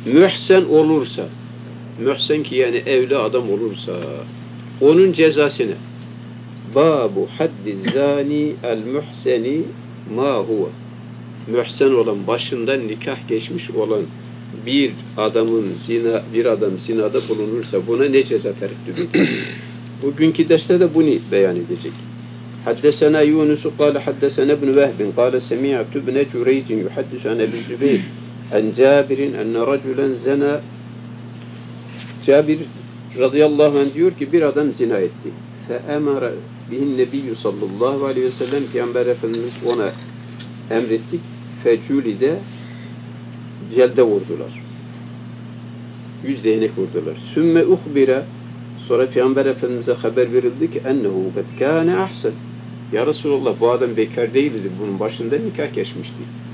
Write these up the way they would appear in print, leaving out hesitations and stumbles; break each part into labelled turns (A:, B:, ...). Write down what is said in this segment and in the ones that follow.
A: mühsen olursa, mühsen ki yani evli adam olursa, onun cezasını babu haddi zani el muhseni ma huve, mühsen olan, başından nikah geçmiş olan bir adam zinada bulunursa buna ne ceza tereddüt edilir? Bugünkü derste de bunu beyan edecek. Haddesena Yunus قال حدثنا ابن وهب قال سمعت ابن جريج يحدث عن ابي الزبير عن جابر ان رجلا زنى. Cabir radıyallahu anh diyor ki bir adam zina etti. فَاَمَرَ بِهِ النَّبِيُّ sallallahu aleyhi ve sellem, Peygamber Efendimiz ona emrettik. فَجُولِدَ, celde vurdular. 100 değnek vurdular. Sümme uhbira, sonra Peygamber Efendimiz'e haber verildi ki ennehu kad kâne ahsen. Ya Resulallah, bu adam bekar değildi. Bunun başında nikah geçmişti.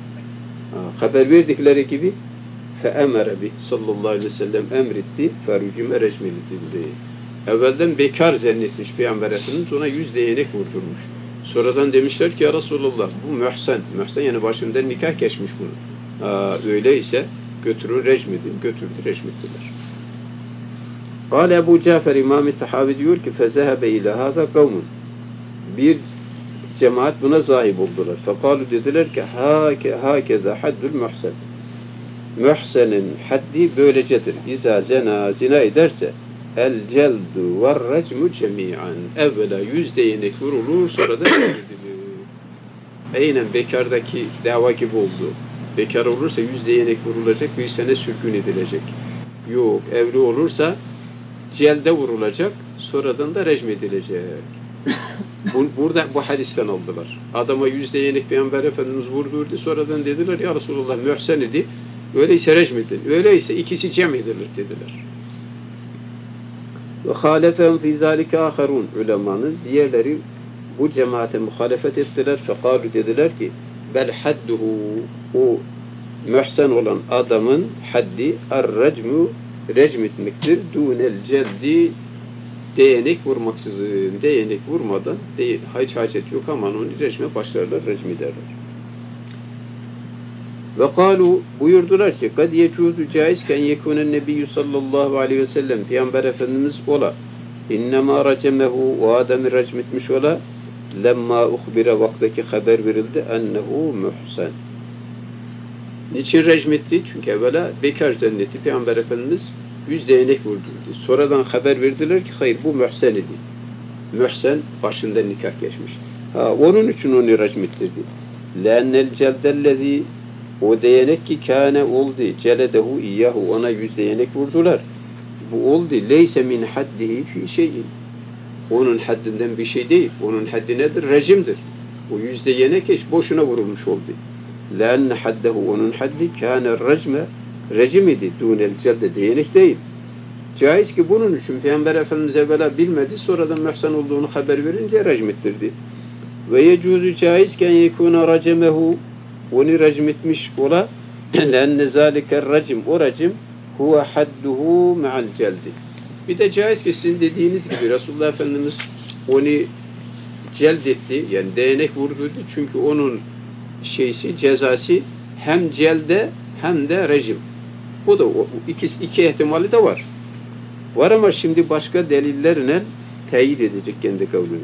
A: Haber verdikleri gibi fe'emere bih sallallahu aleyhi ve sellem emretti. Ferücüme recmedildi. Evvelden bekar zannetmiş Peygamber Efendimiz, ona 100 değnek vurdurmuş. Sonradan demişler ki ya Resulallah, bu mühsen. Mühsen yani başında nikah geçmiş bunu. Öyleyse götürün recmedin. Götürdü, recmettiler. Kâle Ebu Cafer İmam-ı Tahavi diyor ki fezehebe ile hâzâ kavmun. Bir cemaat buna zahip oldular. Fekalu dediler ki hâkeza haddül muhsen. Muhsenin haddi böylecedir. İzâ zina ederse el celdu ve recmu cemi'an. Evvela 100 değnek vurulur, sonra da edilir. Aynen bekardaki dava gibi oldu. Bekar olursa 100 değnek vurulacak, bir sene sürgün edilecek. Yok, evli olursa celde vurulacak, sonradan da rejim edilecek. Burada bu hadisten aldılar. Adama 100 değnek Peygamber Efendimiz vurdurdu, sonradan dediler ya Resulullah mühsen idi, öyleyse rejim edin, öyleyse ikisi cem edilir dediler. Ve halefehum fî zâlike âherûn, ulemanın diğerleri bu cemaate muhalefet ettiler. Fekalu dediler ki bel hadduhu, o mühsen olan adamın haddi er-recmu, recm etmektir. Dûnel celdi, değnek vurmaksızın, değnek vurmadan hiç hacet yok ama onu recme başlarlar, recm ederler. Ve kâlu, buyurdular ki kad yecûzu caizken yekûnen nebiyyü sallallahu aleyhi ve sellem, Peygamber Efendimiz ola innemâ racemehu, o adamı recm etmiş ola lemma uhbire, vaktaki haber verildi ennehu muhsen. Niçin recm etti? Çünkü evvela bekar zannetti Peygamber Efendimiz 100 değnek vurdurdu. Sonradan haber verdiler ki hayır, bu mühsen idi. Mühsen başında nikah geçmiş. Onun için onu recm ettirdi. Leennel celdellezî, o değnek ki kâne oldu celedehu iyyahu, ona 100 değnek vurdular. Bu oldu leyse min haddihi fi şeyin. Onun haddinden bir şey değil. Onun haddi nedir? Rejimdir. O 100 değnek hiç boşuna vurulmuş oldu. Leenne haddehu, onun haddi kâne recme, rejim idi. Dûnel celde, değnek değil. Caiz ki bunun için Peygamber Efendimiz evvela bilmedi, sonradan mühsen olduğunu haber verince rejim ettirdi. Ve yecûzü caizken yekûne racemehu, onu rejim etmiş ola leenne zâliker racim, o racim huve hadduhu me'al celdi. Bir de caiz ki sizin dediğiniz gibi Resulullah Efendimiz onu celd etti, yani değnek vurdurdu, çünkü onun cezası hem celde hem de rejim. Bu da iki ihtimali de var. Var ama şimdi başka delillerle teyit edecek kendi kavlini.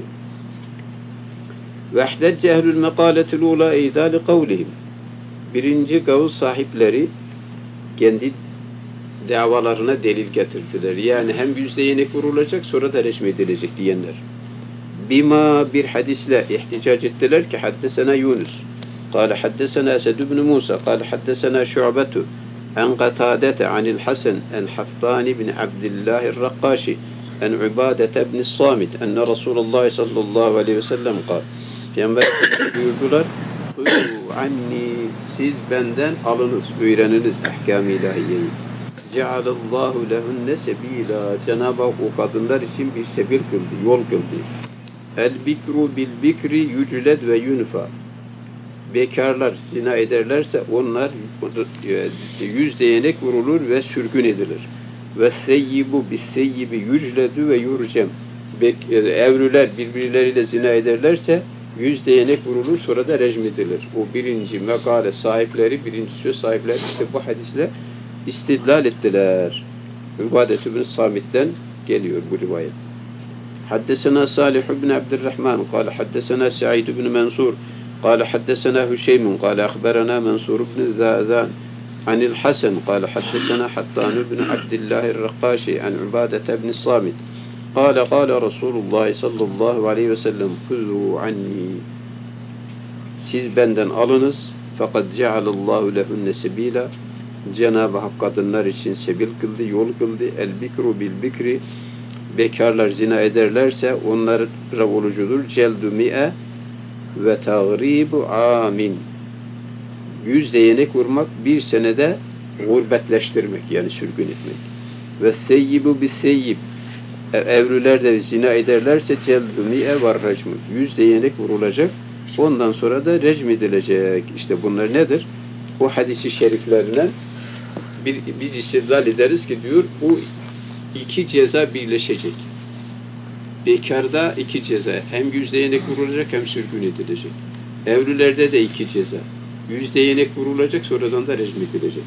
A: Ve ihdecce ehlül mekâletil ula eydâli kavlihim. Birinci kavl sahipleri kendi davalarına delil getirdiler. Yani hem 100 değnek vurulacak, sonra da rejim edilecek diyenler. Bima, bir hadisle ihticac ettiler ki haddesena Yunus قال حدثنا أسد بن موسى قال حدثنا شعبة عن قتادة عن الحسن عن حفان بن عبد الله الرقاشي عن عبادة بن الصامت أن رسول الله صلى الله عليه وسلم قال buyurdular anni, siz benden alınız, öğreniniz ahkam-ı ilahiyeyi. Cealallahu lehunne sebila, Cenab-ı Hak o kadınlar için bir sebil kıldı, yol kıldı. El bikru bil bikri yücled ve yunfa. Bekarlar zina ederlerse onlar 100 değnek vurulur ve sürgün edilir. Ve seyyibu bis seyyibi yücledü ve yurcem. Evliler birbirleriyle zina ederlerse 100 değnek vurulur, sonra da rejim edilir. O birinci mekale sahipleri, birinci söz sahipleri işte bu hadisle istidlal ettiler. Übadet bin Samit'ten geliyor bu rivayet. Haddesena Salih bin Abdurrahman قال حدثنا سعيد بن منصور قال حدثنا هشيم قال أخبرنا منصور بن ذاذان عن الحسن قال حدثنا حطان بن عبد الله الرقاشي عن عبادة بن الصامت قال قال رسول الله صلى الله عليه وسلم خذوا عني siz benden alınız fakat cealallahu lehunne sebila Cenab-ı Hak kadınlar için sebil kıldı, yol kıldı. El bikru bil bikri bekarlar zina ederlerse onlara olucudur. Celdu mi'e ve tağribu amin 100 değnek vurmak, bir senede gurbetleştirmek yani sürgün etmek. Ve seyyibu bis seyyib evliler de zina ederlerse celdu mi'e var racmu 100 değnek vurulacak. Ondan sonra da recm edilecek. İşte bunlar nedir? O hadisi şeriflerinden biz istidlal ederiz ki diyor bu iki ceza birleşecek. Bekarda iki ceza. Hem 100 değnek vurulacak hem sürgün edilecek. Evlilerde de iki ceza. 100 değnek vurulacak sonradan da recm edilecek.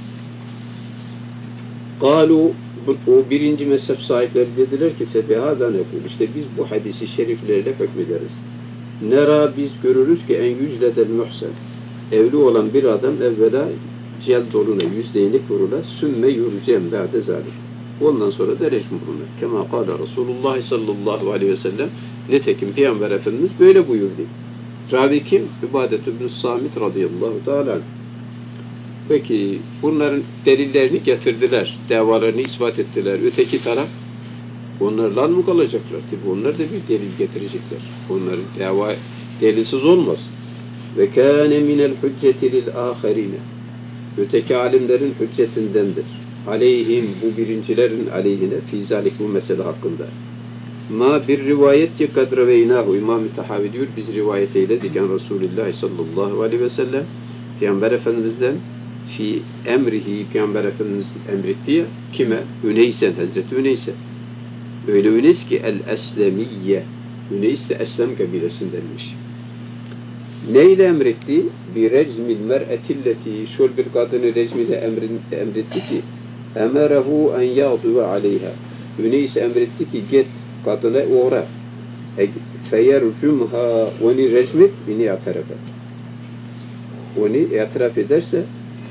A: Galu o birinci mezhep sahipleri dediler ki febihâdâ nekûl. İşte biz bu hadisi şeriflerle hükmederiz. Nera biz görürüz ki en yüzledel muhsen. Evli olan bir adam evvela celd oluna 100 değnek vurular. Sümme yurcem ba'de zalik. Ondan sonra da recm vurulur. Kema kâle Resulullah sallallahu aleyhi ve sellem netekim Peygamber Efendimiz böyle buyurdu. Ravi kim? Übadet bin Samit radıyallahu teala. Peki bunların delillerini getirdiler. Davalarını ispat ettiler. Öteki taraf onlarla mı kalacaklar? Tabi onlar da bir delil getirecekler. Onların dava delilsiz olmaz. Ve kâne minel hücceti lil âherîne. Öteki alimlerin hüccetindendir. Aleyhim bu birincilerin aleyhine fî zâlik bu mesele hakkında. Ma bir rivayet ki kadreveynahu İmam-ı Tahavi diyor biz rivayet eyledik en Resulullah sallallahu aleyhi ve sellem Peygamber Efendimiz'den fi emrihi Peygamber Efendimiz emretti ya kime? Üneysen Hazreti Üneyse. Öyle Üneys ki el-Eslemiyye. Üneys de Eslem kabilesindenmiş. Neyle emretti? Bir recmil mer'etilleti şöyle bir kadını recmide emretti ki emerehu en yağduve aleyha. Üneys emretti ki git kadına uğra. Feyercumha onu recmet bini ataraf et. Onu itiraf ederse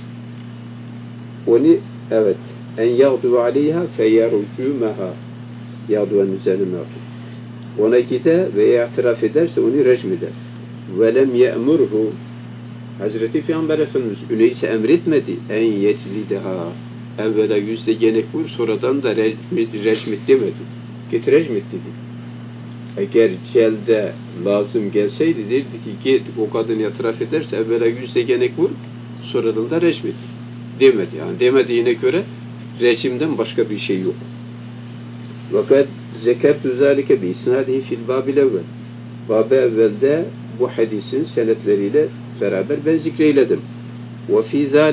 A: onu evet en yağduve aleyha feyercumha yağduven üzerine ona gide ve itiraf ederse onu recm eder. Velem ye'murhu Hazreti Peygamber Efendimiz Üneys'e emretmedi en yeclideha evvela 100 değnek vur sonradan da recmet demedi. Git recmet dedi. Eğer celde lazım gelseydi derdi ki git o kadını itiraf ederse evvela 100 değnek vur sonradan da recmet demedi. Yani demediğine göre rejimden başka bir şey yok. Fakat zekertü zâlike bi isnâdihi fil bâbil evvel. Bab-ı evvelde bu hadisin senetleriyle beraber ben zikreyledim. Ve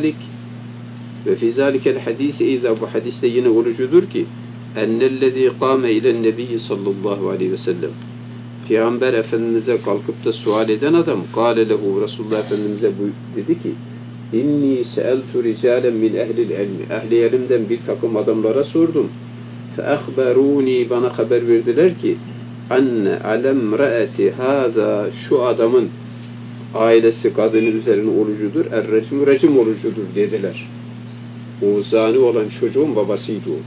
A: fî zâlikel hadîsi izâ bu hadiste yine orucudur ki ennellezî kâme ilen nebiyyi sallallahu aleyhi ve sellem Peygamber Efendimiz'e kalkıp da sual eden adam kâle lehu Resulullah Efendimiz'e dedi ki inni seeltu ricalen min ehlil ilmi ehli ilimden bir takım adamlara sordum fe ahberûni bana haber verdiler ki anne alemraeti hâzâ şu adamın ailesi kadının üzerine orucudur recim orucudur dediler. O zani olan çocuğun babasıydı o.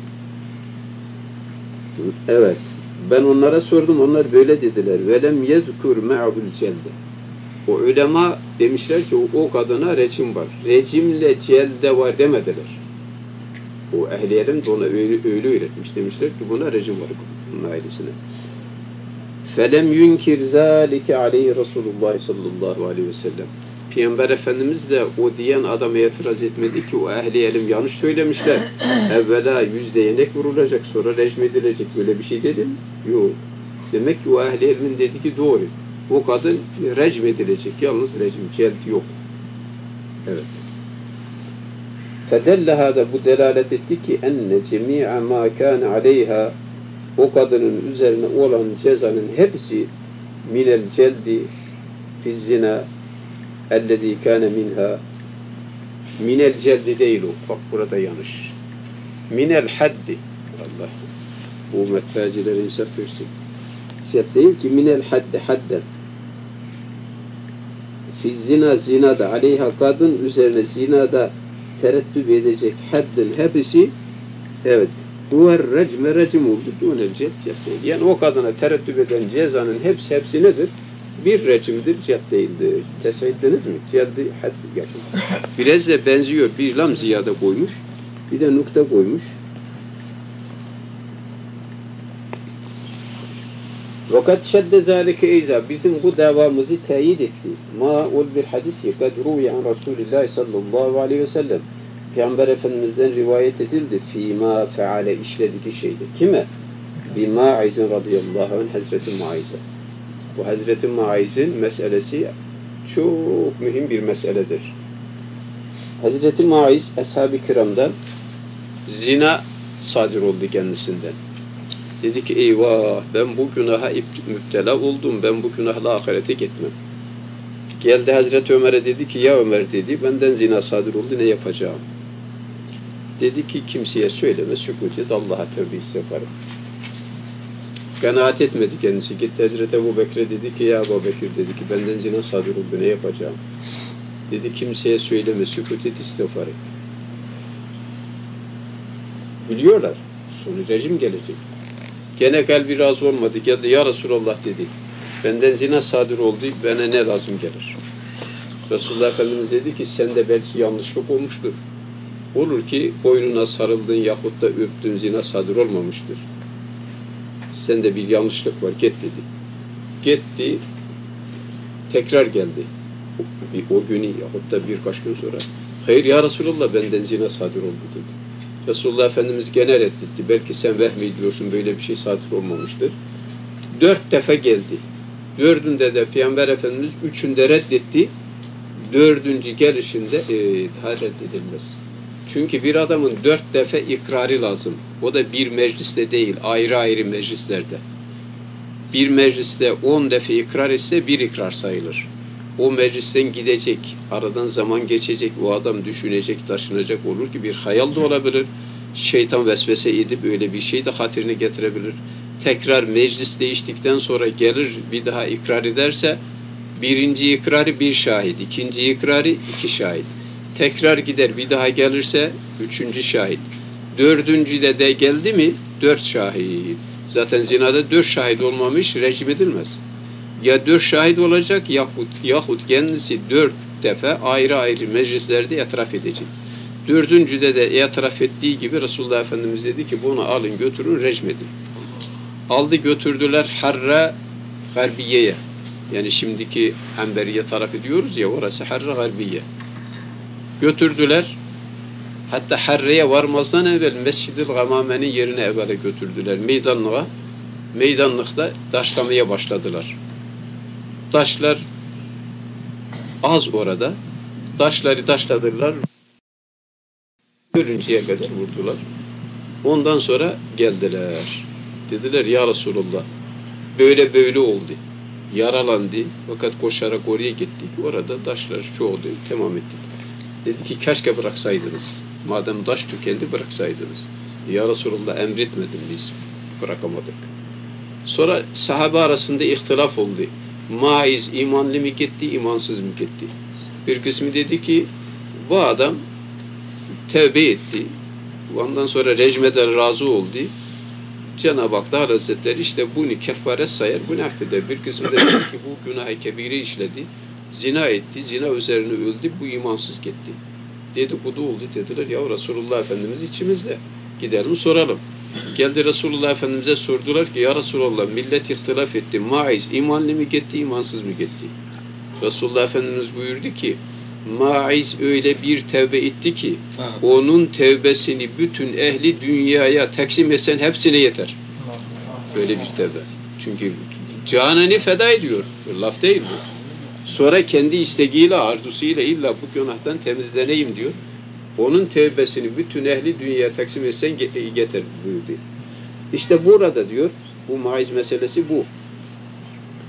A: Evet. Ben onlara sordum. Onlar böyle dediler. Velem yezkur me'hul celde. O ulema demişler ki o kadına recim var. Recimle celde var demediler. O ehli ilim de ona öyle öğretmiş. Demişler ki buna recim var bunun ailesine. Felem yunkir zâlike aleyhi Resulullah sallallahu aleyhi ve sellem. Peygamber Efendimiz de o diyen adama itiraz etmedi ki o ehli ilim yanlış söylemişler. Evvela 100 değnek vurulacak sonra recm edilecek. Böyle bir şey dedi mi? Yok. Demek ki o ehli ilimin dedi ki doğru. O kadın recm edilecek. Yalnız recm, celt yok. Evet. Fedelle hâda bu delalet etti ki enne cemî'a mâ kâne aleyha o kadının üzerine olan cezanın hepsi minel celdi fizzina ellezî kâne minhâ Minel celdi değil o. Bak burada yanlış. Minel haddi. Allah. Bu metfacilere insaf versin. Celt değil ki minel haddi. Hadden. Fi zina zinada aleyha kadın üzerine zinada tereddüt edecek haddin hepsi evet. Huver recme recim oldu. Dûnel celt değil. Yani o kadına tereddüt eden cezanın hepsi nedir? Bir recimdir, celt değildir. Tesettiniz mi? Celdi haddi geçin. Biraz da benziyor. Bir lam ziyade koymuş. Bir de nokta koymuş. Vakat şedde zâlike eyza. Bizim bu davamızı teyit etti. Ma ol bir hadis kad ruya an Resulullah sallallahu aleyhi ve sellem. Peygamber Efendimiz'den rivayet edildi. Fîmâ feale işlediği şeyde. Kime? Bimâizin radıyallahu anh Hazreti Muayiz'e. Bu Hazreti Muayiz'in meselesi çok mühim bir meseledir. Hazreti Muayiz ashab-ı kiramdan zina sadir oldu kendisinden. Dedi ki eyvah ben bu günaha müptela oldum. Ben bu günahla ahirete gitmem. Geldi Hazreti Ömer'e dedi ki ya Ömer dedi benden zina sadir oldu ne yapacağım? Dedi ki kimseye söyleme sükût et Allah'a tövbe istiğfar et. Kanaat etmedi kendisi. Gitti Hazreti Ebu Bekir'e dedi ki ya Ebu Bekir dedi ki benden zina sadir oldu ne yapacağım? Dedi kimseye söyleme sükût et istiğfar et. Biliyorlar. Sonra rejim gelecek. Gene kalbi razı olmadı. Geldi ya Resulallah dedi. Benden zina sadir oldu. Bana ne lazım gelir? Resulullah Efendimiz dedi ki sende belki yanlışlık olmuştur. Olur ki boynuna sarıldığın yahut da öptüğün zina sadir olmamıştır. Sende bir yanlışlık var. Git dedi. Gitti. Tekrar geldi. O günü yahut da birkaç gün sonra. Hayır ya Resulallah benden zina sadir oldu dedi. Resulullah Efendimiz gene reddetti. Belki sen vehmediyorsun böyle bir şey sadir olmamıştır. 4 defa geldi. 4'ünde de Peygamber Efendimiz 3'ünde reddetti. 4. gelişinde daha reddedilmez. Çünkü bir adamın 4 defa ikrarı lazım. O da bir mecliste değil, ayrı ayrı meclislerde. Bir mecliste 10 defa ikrar etse bir ikrar sayılır. O meclisten gidecek, aradan zaman geçecek, o adam düşünecek, taşınacak olur ki bir hayal da olabilir. Şeytan vesvese edip öyle bir şey de hatırına getirebilir. Tekrar meclis değiştikten sonra gelir bir daha ikrar ederse birinci ikrarı bir şahit, ikinci ikrarı 2 şahit. Tekrar gider bir daha gelirse 3. şahit. 4. de geldi mi 4 şahit. Zaten zinada 4 şahit olmamış rejim edilmez. Ya 4 şahit olacak yahut kendisi 4 defa ayrı ayrı meclislerde itiraf edecek. 4. de itiraf ettiği gibi Resulullah Efendimiz dedi ki bunu alın götürün rejim edin. Aldı götürdüler Harra Garbiye'ye. Yani şimdiki Hanberiye tarafı diyoruz ya orası Harra Garbiye. Götürdüler. Hatta Harre'ye varmazdan evvel Mescid-i Gamame'nin yerine evvela götürdüler. Meydanlıkta taşlamaya başladılar. Taşlar az orada. Taşları taşladılar. Görünceye kadar vurdular. Ondan sonra geldiler. Dediler ya Resulullah böyle oldu. Yaralandı. Fakat koşarak oraya gittik. Orada taşlar çoğuldu. Tamam ettik. Dedi ki keşke bıraksaydınız. Madem taş tükendi bıraksaydınız. Ya Resulullah emretmedim biz. Bırakamadık. Sonra sahabe arasında ihtilaf oldu. Maiz imanlı mı gitti, imansız mı gitti? Bir kısmı dedi ki bu adam tevbe etti. Ondan sonra rejmeden razı oldu. Cenab-ı Hak Teala Hazretleri işte bunu kefaret sayar, bunu affeder. Bir kısmı da dedi ki bu günah-ı kebire işledi. Zina etti, zina üzerine öldü, bu imansız gitti. Dedikodu oldu, dediler ya Resulullah Efendimiz içimizde. Gidelim soralım. Geldi Resulullah Efendimiz'e sordular ki ya Resulullah millet ihtilaf etti. Maiz imanlı mı gitti, imansız mı gitti? Resulullah Efendimiz buyurdu ki Maiz öyle bir tevbe etti ki onun tevbesini bütün ehli dünyaya taksim etsen hepsine yeter. Böyle bir tevbe. Çünkü canını feda ediyor. Laf değil bu. Sonra kendi isteğiyle, arzusuyla illa bu günahtan temizleneyim diyor. Onun tevbesini bütün ehli dünyaya taksim etsen yeter buyurdu. İşte burada diyor, bu maiz meselesi bu.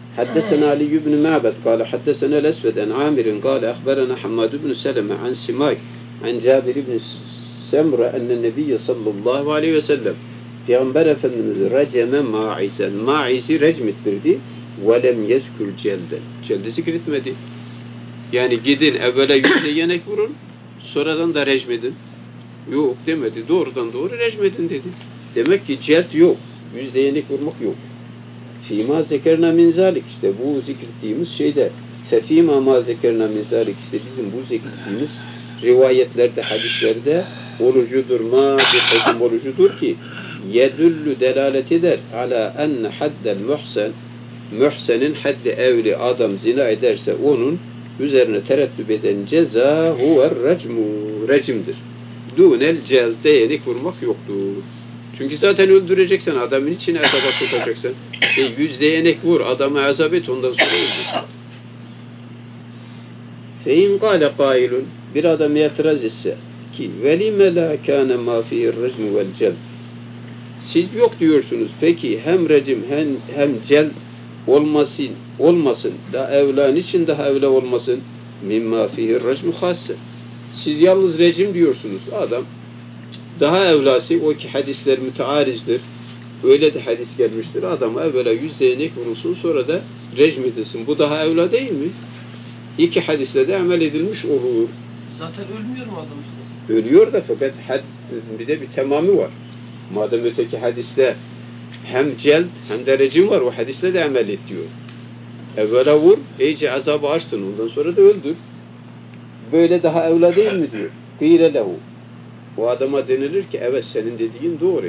A: حدثنا علي بن معبد قال حدثنا الأسود عن عامر قال أخبرنا حماد بن سلمة عن سماك عن جابر بن سمرة أن النبي صلى الله عليه وسلم Peygamber Efendimiz receme ma'isen. Ma'isi recm ettirdi. Velem yezkür celden. Celde zikretmedi. Yani gidin evvela yüzde yenek vurun. Sonradan da recmedin. Yok demedi. Doğrudan doğru recmedin dedi. Demek ki celt yok. Yüzde yenek vurmak yok. Fîmâ zekerna min zâlik. İşte bu zikrettiğimiz şeyde. Fefîmâ mâ zekerna min zâlik. İşte bizim bu zikrettiğimiz rivayetlerde, hadislerde orucudur, ma bir hüküm orucudur ki yedüllü delalet eder ala enne haddel muhsen muhsenin haddi evli adam zina ederse onun üzerine tereddüt eden ceza huver recmu recimdir. Dûnel celde yenik vurmak yoktur. Çünkü zaten öldüreceksen adamın içine azaba sokacaksın. Yüzde yenik vur adamı azap et ondan sonra öldür. Fein kâle kâilun bir adam itiraz etse ki velime la kâne mâ fîhir recmu vel celd. Siz yok diyorsunuz. Peki hem recim hem celd olmasın. Da evlan için daha evla olmasın. Mimma fîhir recmu hasse. Siz yalnız recim diyorsunuz. Adam daha evlası o ki hadisler mütearizdir. Öyle de hadis gelmiştir. Adama evvela yüzde yenek vurulsun sonra da recm edilsin. Bu daha evla değil mi? İki hadisle de amel edilmiş olur.
B: Zaten ölmüyor mu adam işte?
A: Ölüyor da fakat bir de bir tamamı var. Madem öteki hadiste hem celd hem de recim var o hadisle de amel et diyor. Evvela vur, iyice azabı arsın ondan sonra da öldür. Böyle daha evla değil mi diyor. Kîle lehu. O adama denilir ki evet senin dediğin doğru.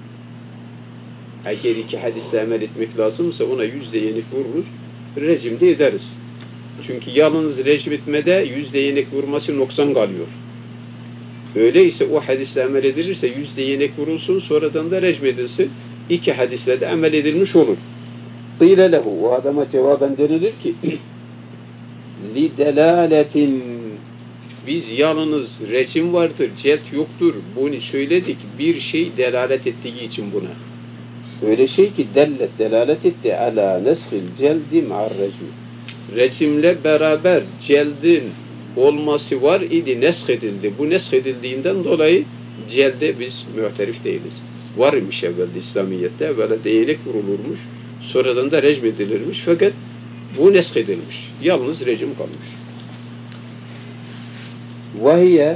A: Eğer iki hadisle amel etmek lazımsa ona yüzde yenik vururuz, rejim de ederiz. Çünkü yalnız rejim etmede yüzde yenik vurması noksan kalıyor. Öyleyse o hadisle amel edilirse yüzde yenik vurulsun, sonradan da rejim edilsin. İki hadisle de amel edilmiş olur. Kîle lehu. O adama cevaben denilir ki li delaletin biz yalnız rejim vardır, celt yoktur. Bunu söyledik. Bir şey delalet ettiği için buna. Öyle şey ki delalet etti ala neshil celdi ma'ar recmi. Rejimle beraber celdin olması var idi, nesh edildi. Bu nesh edildiğinden dolayı celde biz muhterif değiliz. Var imiş evvelde İslamiyet'te, böyle değnek vurulurmuş, sonradan da rejim edilirmiş fakat bu nesh edilmiş. Yalnız rejim kalmış. Vahiye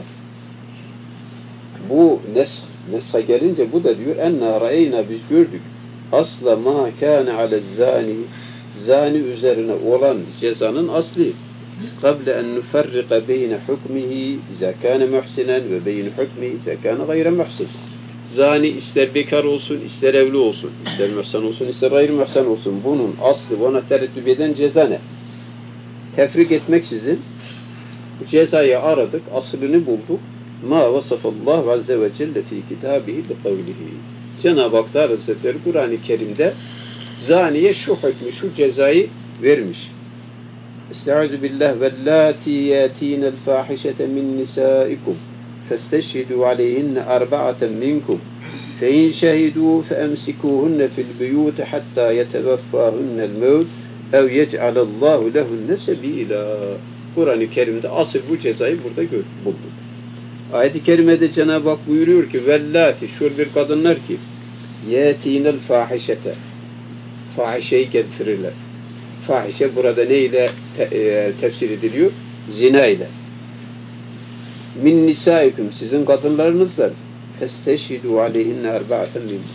A: bu nesha gelince bu da diyor enna ra'eyna biz gördük asla ma kâne ale zani üzerine olan cezanın asli قبل أن نفرق بين حكمه إذا كان محسنا وبين حكمه إذا كان غير محسن. Zani ister bekar olsun, ister evli olsun, ister mühsen olsun, ister gayr mühsen olsun. Bunun aslı, ona tereddüt eden ceza ne? Tefrik etmeksizin bu cezayı aradık, aslını bulduk. Ma vasafallahu azze ve celle fi kitabihi bi kavlihi. Cenab-ı Hak da Hazretleri Kur'an-ı Kerim'de zaniye şu hükmü, şu cezayı vermiş. Estaizu billah vellati yatinel fahişete min nisaikum festeşhidû aleyhinne arba'aten minkum fe in şehidû fe emsikuhunne fil buyûti hattâ yeteveffâhunnel mevt ev yec'alallâhu lehunne sebîlâ. Kur'an-ı Kerim'de asıl bu cezayı burada bulduk. Ayet-i Kerime'de Cenab-ı Hak buyuruyor ki vellati şu bir kadınlar ki yatinel fahişete fahişeyi getirirler. Fahişe burada ne ile tefsir ediliyor? Zina ile. Min nisaikum sizin kadınlarınızla festeşhidû aleyhinne erba'aten minkum.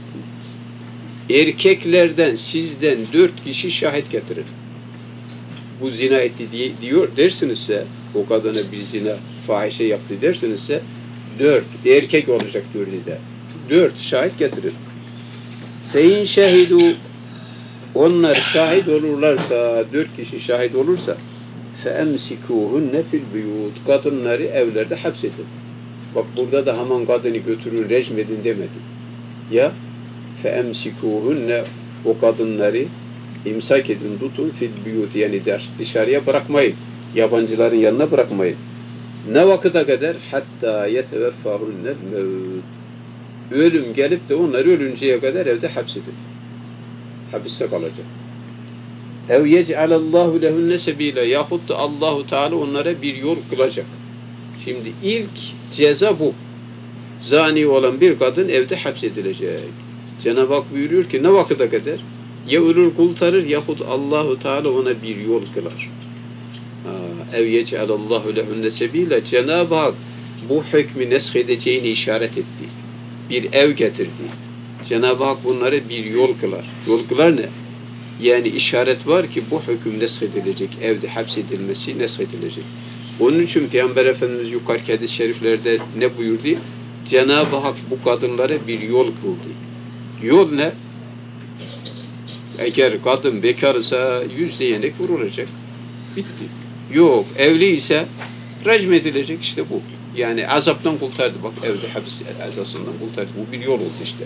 A: Erkeklerden sizden 4 kişi şahit getirin. Bu zina etti diyor dersinizse o kadına bir zina fahişe yaptı dersinizse 4 erkek olacak 4'ü de. 4 şahit getirin. Fein şehidu onlar şahit olurlarsa 4 kişi şahit olursa فَاَمْسِكُوهُنَّ فِي الْبُيُوتِ kadınları evlerde hapsedin. Bak burada da hemen kadını götürün rejmedin demedi. Ya فَاَمْسِكُوهُنَّ o kadınları imsak edin, tutun fil buyut yani dışarıya bırakmayın. Yabancıların yanına bırakmayın. Ne vakıta kadar? Hatta yeteveffâhunnel mevt. Ölüm gelip de onları ölünceye kadar evde hapsedin. Hapiste kalacak. ev yec'alallahu lehunne sebila yahut da Allahu Teala onlara bir yol kılacak. Şimdi ilk ceza bu. Zani olan bir kadın evde hapsedilecek. Cenab-ı Hak buyuruyor ki ne vakıda kadar? Ya ölür kurtarır yahut Allahu Teala ona bir yol kılar. Ev yec'alallahu lehunne sebila. Cenab-ı Hak bu hükmü neshedeceğini işaret etti. Bir ev getirdi. Cenab-ı Hak bunlara bir yol kılar. Yol kılar ne? Yani işaret var ki bu hüküm neshedilecek. Evde hapsedilmesi neshedilecek. Onun için Peygamber Efendimiz yukarıki hadis-i şeriflerde ne buyurdu? Cenab-ı Hak bu kadınlara bir yol kıldı. Yol ne? Eğer kadın bekarsa 100 değnek vurulacak. Bitti. Yok. Evli ise rejim edilecek. İşte bu. Yani azaptan kurtardı. Bak evde hapis azasından kurtardı. Bu bir yol oldu işte.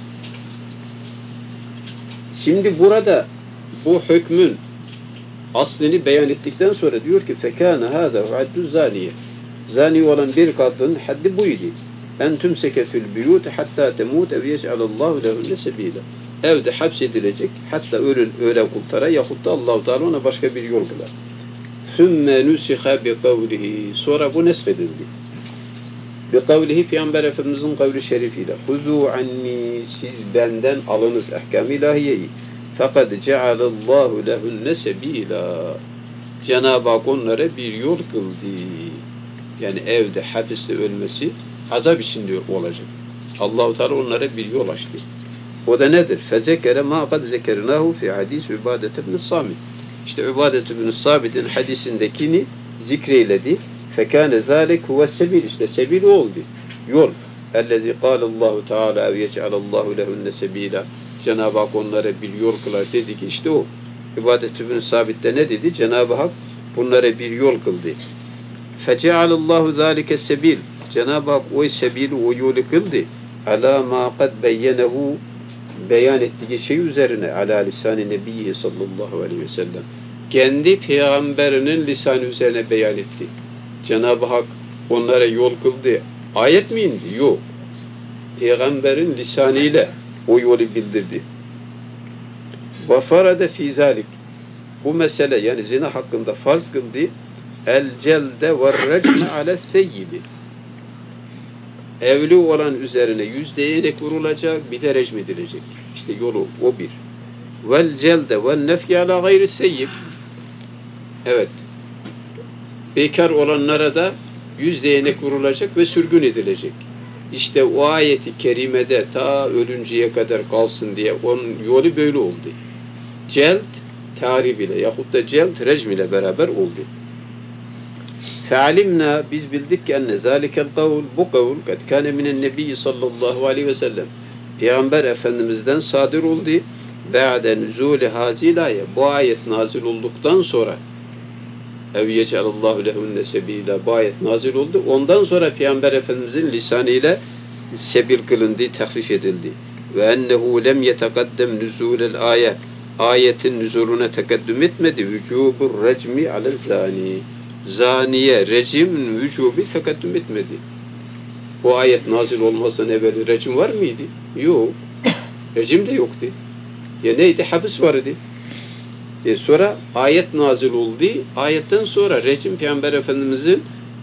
A: Şimdi burada bu hükmün aslını beyan ettikten sonra diyor ki فَكَانَ هَذَا وَعَدُّ zaniye. Zani olan bir kadının haddi buydu. En tümseke fil biyut hatta temut ev yec'alallahu lehunne sebila. Evde hapsedilecek hatta öyle kurtara yahut da Allah-u Teala ona başka bir yol kılar. Sümme nusiha bi kavlihi. Sonra bu neshedildi. Bi kavlihi Peygamber Efendimizin kavli şerifiyle. Huzu anni siz benden alınız ahkam-ı ilahiyeyi. Fakat cealallahu lehunne sebila. Cenab-ı Hak onlara bir yol kıldı. Yani evde hapiste ölmesi azap içinde olacak. Allah-u Teala onlara bir yol açtı. O da nedir? Fezekere ma kad zekernahu fi hadis Übadet ibn Samit. İşte Übadet ibn Samit'in hadisindekini zikreyledi. Fekâne zâlik huve sebil. İşte sebil oldu. Yol. Ellezî kâlallahu Teala ev yec'alallahu lehunne sebîlâ. Cenab-ı Hak onlara bir yol kılar dedi ki işte o. Übadet ibn Sabit'te ne dedi? Cenab-ı Hak bunlara bir yol kıldı. Fecealallahu zâlike sebil. Cenab-ı Hak o sebili, o yolu kıldı. Alâ mâ kad beyyenehu beyan ettiği şey üzerine ala lisan-ı nebiyyi sallallahu aleyhi ve sellem. Kendi peygamberinin lisanı üzerine beyan etti. Cenab-ı Hak onlara yol kıldı. Ayet mi indi? Yok. Peygamberin lisanıyla o yolu bildirdi. Ve farade fî zâlik. Bu mesele yani zina hakkında farz kıldı. El celde ve recme ale seyyibi. Evli olan üzerine 100 değnek vurulacak, bir de rejim edilecek. İşte yolu o bir. Vel celde ve nefyi ala gayri seyyib. Evet. Bekar olanlara da 100 değnek vurulacak ve sürgün edilecek. İşte o ayeti kerimede ta ölünceye kadar kalsın diye onun yolu böyle oldu. Celd tarif ile yahut da celd rejim ile beraber oldu. Fe'alimna biz bildik ki enne zâlikel kavl bu kavl kad kâne minen nebiyyi sallallahu aleyhi ve sellem. Peygamber Efendimiz'den sadır oldu. Ba'de nüzûli hâzîl ayet. Bu ayet nazil olduktan sonra ev yec'alallahu lehunne sebîlâ bu ayet nazil oldu. Ondan sonra Peygamber Efendimiz'in lisanıyla sebil kılındı, tahrif edildi. Ve ennehu lem yetekaddem nüzûlel ayet. Ayetin nüzuluna tekaddüm etmedi. Vücûbur recmi ale zâni. Zaniye rejim vücubi tekaddüm etmedi. Bu ayet nazil olmasından evvel rejim var mıydı? Yok. Rejim de yoktu. Ya neydi? Hapis vardı. Sonra ayet nazil oldu. Ayetten sonra rejim Peygamber Efendimizin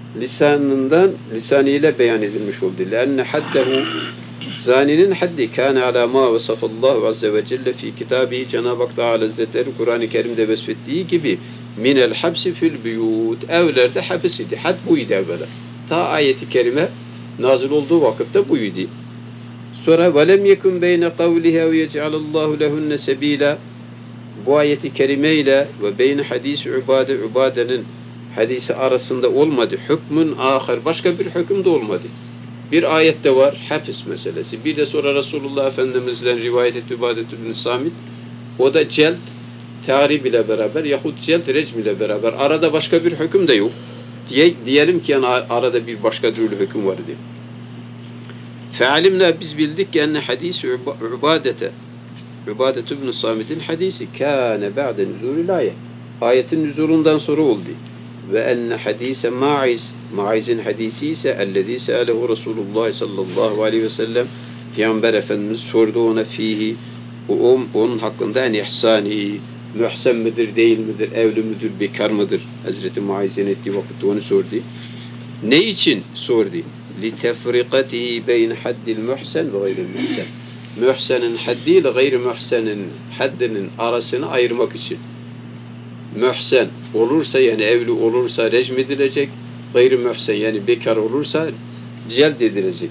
A: lisanıyla beyan edilmiş oldu. Lenne haddehu zaninin haddi kâne alâ mâ vesafallahu azze ve celle fî kitâbihi Cenab-ı Hak Teâlâ Hazretleri Kur'an-ı Kerim'de vesfettiği gibi minel hapsi fil biyut evlerde hapis idi. Had buydu evvela. Ta ayeti kerime nazil olduğu vakitte buydu. Sonra velem yekun beyne kavlihi ve yec'alallahu lehunne sebîlâ bu ayeti kerime ile ve beyne hadis Übade'nin hadisi arasında olmadı. Hükmün ahir. Başka bir hüküm de olmadı. Bir ayette var hapis meselesi. Bir de sonra Resulullah Efendimiz'den rivayet etti Übadet ibn Samit. O da celd tarif ile beraber yahut celd recm ile beraber. Arada başka bir hüküm de yok. Diyelim ki yani arada bir başka türlü hüküm var diye. Fe'alimna biz bildik ki enne hadisi Übadet ibn Samit'in hadisi kâne ba'de nüzûlil ayet. Ayetin nüzulundan sonra oldu. Ve enne hadise Maiz'in hadisi ise ellezî se'alehu Resulullah sallallahu aleyhi ve sellem Peygamber Efendimiz sordu ona fihi onun hakkında en ihsani Mühsen midir, değil midir, evli müdür, bekar mıdır? Hazreti Muayyize'nin ettiği vakitte onu sordu. Ne için sordu? لِتَفْرِقَتِهِ بَيْنَ حَدِّ الْمُحْسَنِ وَغَيْرِ الْمُحْسَنِ Mühsenin haddi ile gayri mühsenin haddinin arasını ayırmak için. Mühsen olursa yani evli olursa rejim edilecek. Gayri mühsen yani bekar olursa celd edilecek.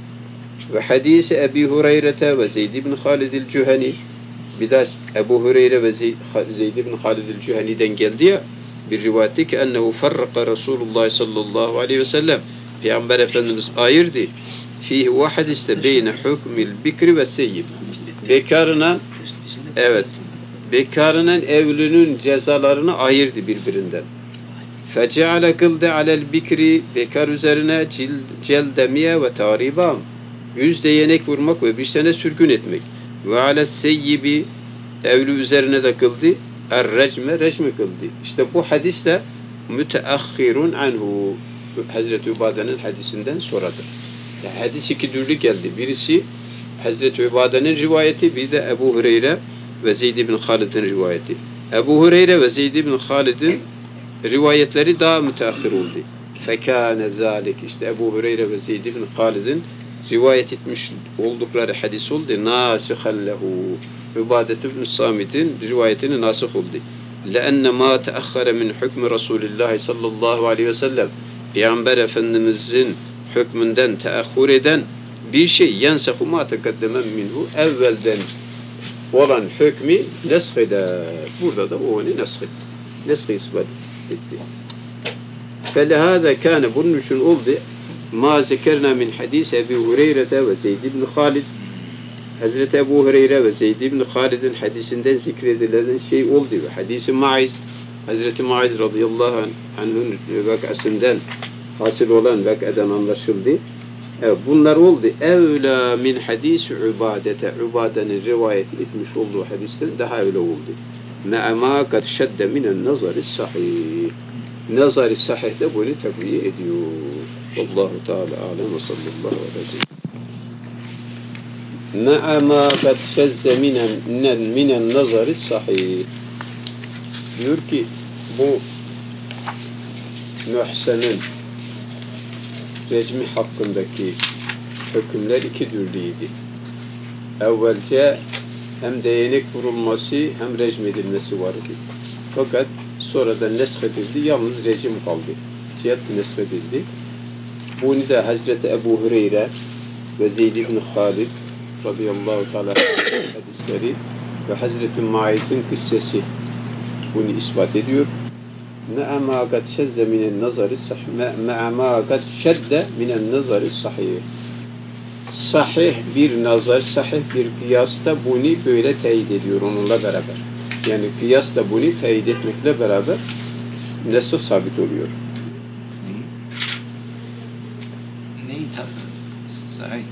A: Ve hadisi Ebi Hureyre ve Zeyd ibn Halid el-Cüheni bir de Ebu Hureyre ve Zeyd ibn Halid el-Cüheni'den geldi ya bir rivayette ki ennehu farraka Resulullah sallallahu aleyhi ve sellem Peygamber Efendimiz ayırdı fihi ve hadiste beyne hükmil bikri ve seyyib bekarına evet bekarının evlinin cezalarını ayırdı birbirinden. Feceale kıldı alel bikri bekar üzerine celdemiye ve taribam 100 değnek vurmak ve bir sene sürgün etmek. Ve alet seyyibi evli üzerine de kıldı. Er-recme kıldı. İşte bu hadis de müteahhirun anhu. Hazreti Übade'nin hadisinden sonradır. Yani hadis iki türlü geldi. Birisi Hazreti Übade'nin rivayeti, bir de Ebu Hureyre ve Zeyd ibn Halid'in rivayeti. Ebu Hureyre ve Zeyd ibn Halid'in rivayetleri daha müteahhir oldu. Fekâne zâlik. İşte Ebu Hureyre ve Zeyd ibn Halid'in rivayet etmiş oldukları hadis oldu. Nâsihan lehu. Übadet ibn Samit'in rivayetini nasih oldu. لَأَنَّ مَا تَأَخَّرَ مِنْ حُكْمِ رَسُولِ اللّٰهِ sallallahu aleyhi ve sellem Peygamber Efendimiz'in hükmünden teahhür eden bir şey yensehu ma tekaddemen minhu evvelden olan hükmü nesh eder. Burada da o onu nesh etti. Nesh ispat etti. فَلَهَذَا كَانَ bunun için oldu ma zekerna min hadis Ebu Hureyre ve Zeyd ibn Halid Hazreti Ebu Hureyre ve Zeyd ibn Halid'in hadisinden zikredilen şey oldu. Hadisi Maiz Hazreti Maiz radıyallahu anh'ın vakasından hasıl olan vakadan anlaşıldı. Evet, bunlar oldu. Evla min hadisi Ubadete Ubade'nin rivayet etmiş olduğu hadisten daha öyle oldu. Me'ama kad şedde minen nazari sahih. Nazari sahih de bunu takviye ediyor. Allahu Teala alem ve sallallahu aleyhi ve sellem. Me'ama kad şezze minen nazari sahih. Diyor ki bu mühsenin recmi hakkındaki hükümler iki türlüydü. Evvelce hem değnek vurulması hem recm edilmesi vardı. Fakat sonradan nesk edildi, yalnız rejim kaldı. Cihad nesk edildi. Bunu da Hazreti Ebu Hureyre ve Zeyd ibn Halid radıyallahu teala hadisleri ve Hazreti Maiz'in kıssesi bunu ispat ediyor. Me'ama kad şezze minen nazari sahih. Me'ama kad şedde minen nazari sahih. Sahih bir nazar, sahih bir kıyasta bunu böyle teyit ediyor onunla beraber. Yani kıyas da bunu teyit etmekle beraber nesih sabit oluyor.
C: Neyi sahih?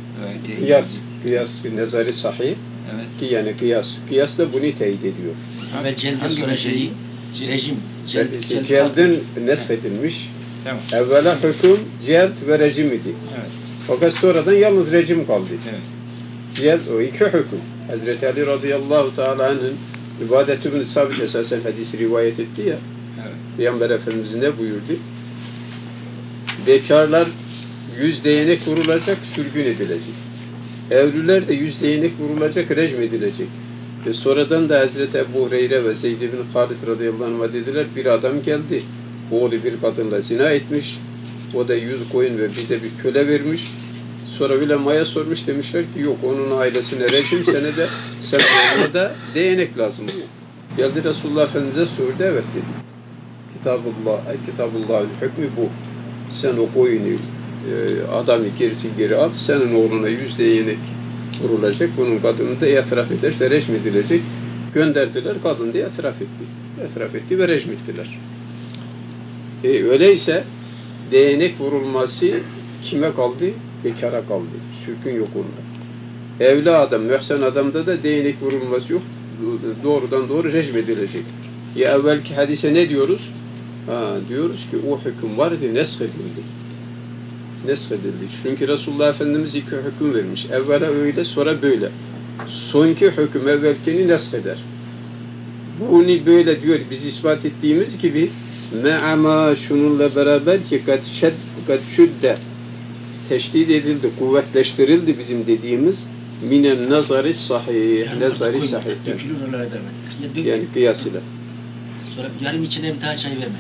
A: Kıyas nazari sahih.
C: Evet.
A: Ki yani kıyas da bunu teyit ediyor.
B: Ve celde sonra şeyi rejim.
A: Celdin nesh edilmiş.
C: Tamam.
A: Evvela hüküm celd ve rejim idi.
C: Evet.
A: Fakat sonradan yalnız rejim kaldı.
C: Evet.
A: Celd o iki hüküm. Hazreti Ali radıyallahu teala anh'ın İbadet ibn Sabit esasen hadisi rivayet etti ya.
C: Evet.
A: Peygamber Efendimiz ne buyurdu? Bekarlar 100 değnek vurulacak, sürgün edilecek. Evliler de 100 değnek vurulacak, rejim edilecek. Ve sonradan da Hazreti Ebu Hureyre ve Zeyd ibn Halid radıyallahu anh'a dediler, bir adam geldi, oğlu bir kadınla zina etmiş, o da 100 koyun ve bir de bir köle vermiş. Sonra ulemaya sormuş, demişler ki yok, onun ailesine rejim, sen ona da değnek lazım. Geldi Resulullah Efendimiz'e sordu, evet dedi. Kitabullah'ın hükmü bu. Sen o koyunu, adamı gerisi geri al, senin oğluna 100 değnek vurulacak, bunun kadını da itiraf ederse rejim edilecek. Gönderdiler, kadın da itiraf etti. İtiraf etti ve rejim ettiler. Öyleyse değnek vurulması kime kaldı? Bekara kaldı. Sürgün yok onda. Evli adam, mühsen adamda da değnek vurulması yok. Doğrudan doğru rejim edilecek. Ya evvelki hadise ne diyoruz? Diyoruz ki o hüküm vardı, nesk edildi. Nesk edildi. Çünkü Resulullah Efendimiz iki hüküm vermiş. Evvela öyle, sonra böyle. Sonki hüküm evvelkini nesk eder. bunu böyle diyor, biz ispat ettiğimiz gibi me'ama şununla beraber ki kad şudde teşdid edildi, kuvvetleştirildi bizim dediğimiz minen nazari sahih, nazari sahih.
B: Dökülür oralara verme.
A: Yani kıyas ile.
B: Sonra yarım içine bir daha çay verme.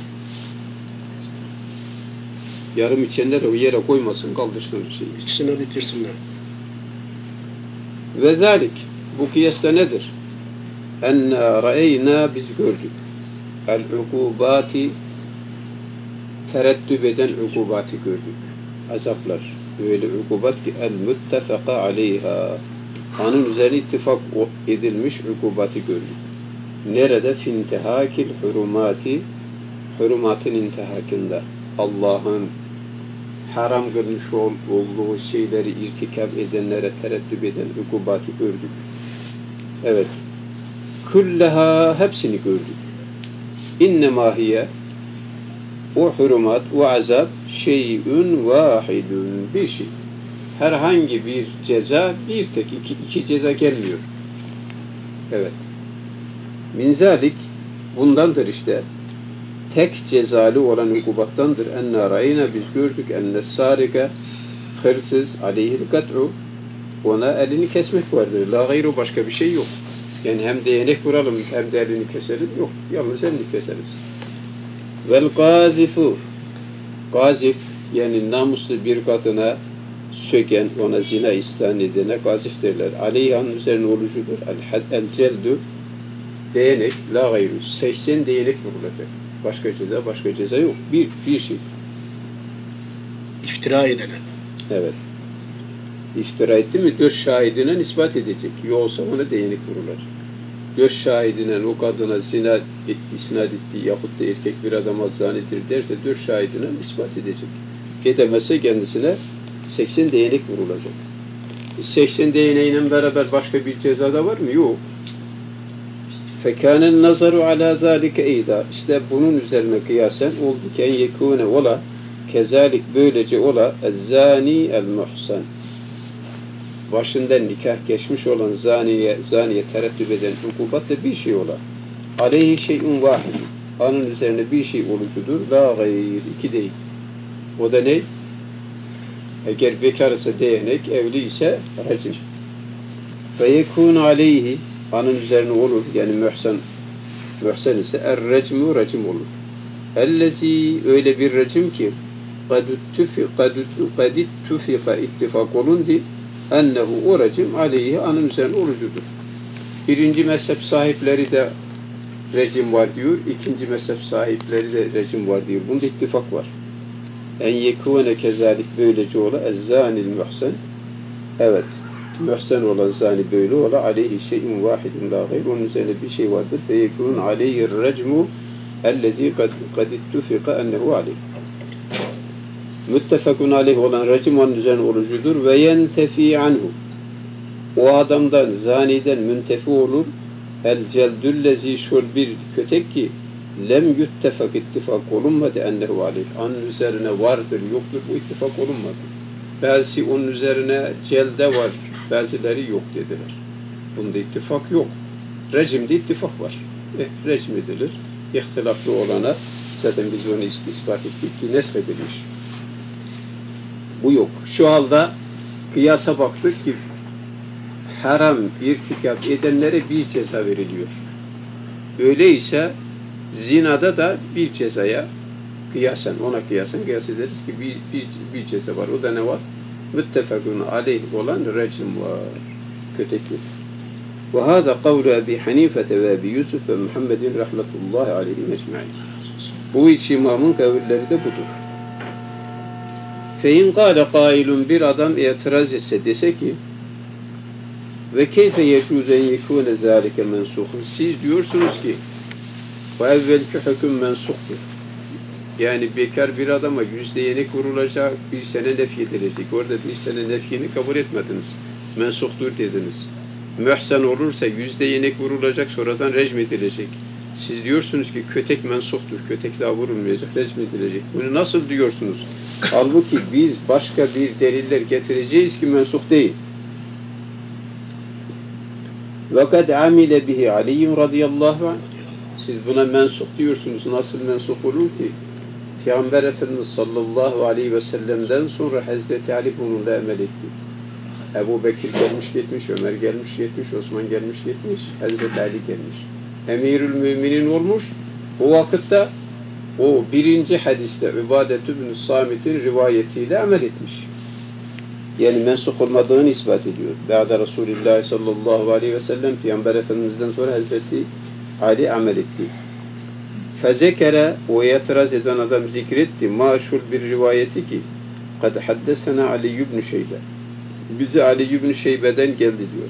A: Yarım içenler o yere koymasın, kaldırsın bir şeyi.
D: İkisini bitirsinler.
A: Ve zalik, bu kıyasta nedir? Enna ra'eyna, biz gördük. El-ukubati, tereddüp eden ukubati gördük. Azaplar. Böyle ukubat ki el-muttefaka aleyha. Onun üzerine ittifak edilmiş ukubati gördük. Nerede? Fintihakil hurumati, hurumatın intihakında. Allah'ın haram kılmış olduğu şeyleri irtikab edenlere tereddüp eden ukubati gördük. Evet. Külleha, hepsini gördük. İnnemâhiye, o hurumat, o azap şey'ün vahidun, bir şey. Herhangi bir ceza, bir tek, iki ceza gelmiyor. Evet. Minzalik, bundandır işte. Tek cezalı olan hukubattandır. Enne rayna, biz gördük enne sarika, hırsız, aleyhil kat'u, ona elini kesmek vardır. La gayru, başka bir şey yok. Yani hem değnek vuralım hem de elini keselim, yok. Yalnız elini keseriz. Vel gazifu, gazif, yani namuslu bir kadına söken, ona zina istan edene gazif derler. Aleyhanın üzerine olucudur. El celdu, değnek, la gayru. 80 değnek vurulacak. Başka ceza yok. Bir şey.
D: İftira edene.
A: Evet. İftira etti mi 4 şahidine ispat edecek. Yoksa ona değnek vurulacak. 4 şahidine o kadına zina isnat ettiği yahut da erkek bir adama zanidir derse 4 şahidine ispat edecek. Edemezse kendisine 80 değnek vurulacak. 80 değneğiyle beraber başka bir ceza da var mı? Yok. فَكَانَ النَّظَرُ عَلَى ذَٰلِكَ اَيْدًا. İşte bunun üzerine kıyasen oldu ki en yekûne ola, kezalik böylece ola, اَزَّانِي الْمُحْسَنِ. Başından nikah geçmiş olan zaniye tereddüt eden hukubat da bir şey ola. Aleyhi şey'un vahid. Onun üzerine bir şey olucudur. La gayr, iki değil. O da ne? Eğer bekar ise değnek, evli ise racim. Ve yekûn aleyhi, onun üzerine olur, yani mühsen ise er-recmu, racim olur. Ellezî, öyle bir racim ki kadit tufika ittifak olundu ennehu, o racim aleyhi, onun üzerine olucudur. Birinci mezhep sahipleri de rejim var diyor, ikinci mezhep sahipleri de rejim var diyor. Bunda ittifak var. En yekûne kezalik böylece ola ezzânil mühsen. Evet. Mühsen olan zani böyle ola aleyhi şey'in vahidin la gayr. Onun üzerine bir şey vardır. Ve yekûn aleyhi recmu ellezî kad ittufika ennehu aleyh. Müttefekun aleyh olan racim onun üzerine orucudur. Ve yentefi anhu. O adamdan, zaniden müntefi olur. El celdüllezî, şol bir kötek ki lem yüttefak, ittifak olunmadı ennehu aleyh. Onun üzerine vardır, yoktur, bu ittifak olunmadı. Bazı onun üzerine celde var, bazıları yok dediler. Bunda ittifak yok. Rejimde ittifak var. Rejim edilir. İhtilaflı olana, zaten biz onu ispat ettik ki nesledilmiş. Bu yok. Şu halde kıyasa baktık ki haram irtikap edenlere bir ceza veriliyor. Öyleyse zinada da bir cezaya kıyasen, ona kıyasen kıyas ederiz ki bir ceza var. O da ne var? Müttefekun aleyh olan rejim var. Köteklik. Ve hâzâ kavlu Ebi Hanifete ve Ebi Yusuf ve Muhammedin rahmetullahi aleyhim ecmaîn. Bu üç imamın kavulleri de budur. Fein kâle kâilun, bir adam itiraz etse, dese ki ve keyfe yeşûzen yekûne zâlike mensûhun. Siz diyorsunuz ki bu evvelki hüküm mensuktur. Yani bekar bir adama yenik vurulacak, bir sene nefy edilecek. Orada bir sene nefyini kabul etmediniz. Mensuktur dediniz. Mühsen olursa yenik vurulacak, sonradan rejim edilecek. Siz diyorsunuz ki kötek mensuktur, kötek daha vurulmayacak, rejim edilecek. Bunu nasıl diyorsunuz? Halbuki biz başka bir deliller getireceğiz ki mensuk değil. وَقَدْ عَمِلَ بِهِ عَلِيٌّ رَضِيَ اللّٰهُ عَنْهُ. Siz buna mensup diyorsunuz. Nasıl mensup olur ki? Peygamber Efendimiz sallallahu aleyhi ve sellem'den sonra Hazreti Ali bununla amel etti. Ebu Bekir gelmiş gitmiş, Ömer gelmiş gitmiş, Osman gelmiş gitmiş, Hazreti Ali gelmiş. Emirül Müminin olmuş. O vakitte o birinci hadiste Übadet ibn Samit'in rivayetiyle amel etmiş. Yani mensup olmadığını ispat ediyor. Ba'da Resulullah sallallahu aleyhi ve sellem Peygamber Efendimiz'den sonra Hazreti Ali amel etti. Fezekere o itiraz eden adam zikretti. Maşhur bir rivayeti ki kad haddesena Ali ibn Şeybe. Bize Ali ibn Şeybe'den geldi diyor.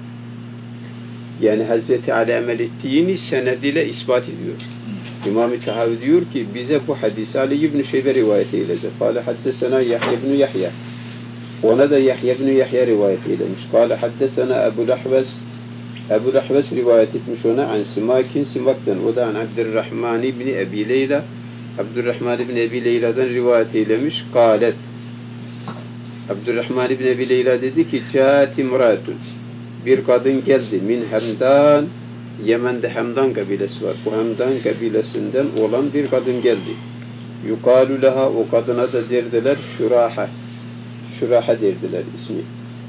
A: Yani Hazreti Ali amel ettiğini senediyle ispat ediyor. İmam-ı Tahavi diyor ki bize bu hadisi Ali ibn Şeybe rivayet eyledi. Kâle haddesena Yahya ibn Yahya. Ona da Yahya ibn Yahya rivayet eylemiş. Kâle haddesena Ebu Lahves rivayet etmiş ona an Simak'tan. O da an Abdurrahman ibn Ebi Leyla. Abdurrahman ibn Ebi Leyla'dan rivayet eylemiş. Kâlet. Abdurrahman ibn Ebi Leyla dedi ki Câet imrâtun. Bir kadın geldi. Min Hemdan. Yemen'de Hemdan kabilesi var. Bu Hemdan kabilesinden olan bir kadın geldi. Yukalu leha, o kadına da derdiler Şuraha. Şuraha derdiler ismi.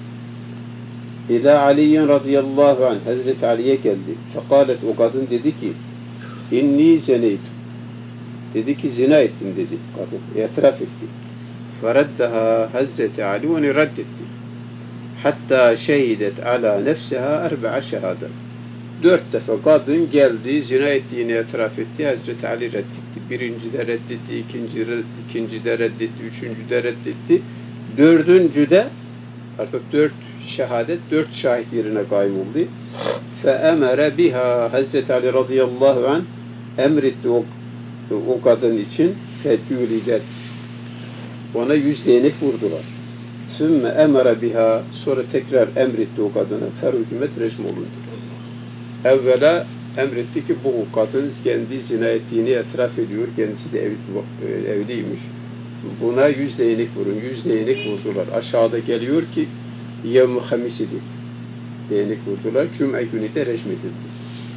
A: İlâ Aliyyên radıyallahu anh. Hazreti Ali'ye geldi. Fekalet, o kadın dedi ki inni zeneytum. Dedi ki zina ettim dedi kadın. İtiraf etti. Fereddaha, Hazreti Ali onu reddetti. Hatta şehidet ala nefsiha 4 şehadet. 4 defa kadın geldi, zina ettiğini itiraf etti. Hazreti Ali reddetti. Birinci de reddetti, ikinci de reddetti, üçüncü de reddetti. 4. de artık 4 şehadet, 4 şahit yerine kaym oldu. فَاَمَرَ biha, Hazreti Ali radıyallahu anh emretti o kadın için fetülidet. Ona 100 değnek vurdular. ثُمَّ اَمَرَ biha, sonra tekrar emretti o kadına ferhükümet rejim olundu. Evvela emretti ki bu kadın kendi zina ettiğini itiraf ediyor. Kendisi de evliymiş. Buna 100 değnek vurun. 100 değnek vurdular. Aşağıda geliyor ki yevm-i hamisidir. Değnek vurdular. Cuma günü de rejim edildi.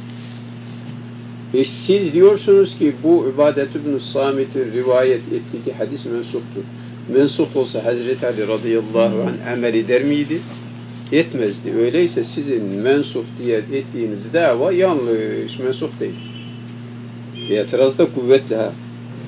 A: Siz diyorsunuz ki bu Übadet ibn Samit'in rivayet ettiği hadis mensuptur. Mensup olsa Hazreti Ali radıyallahu anh amel eder miydi? Etmezdi. Öyleyse sizin mensup diye ettiğiniz dava yanlış, mensup değil. İtiraz da kuvvetli ha.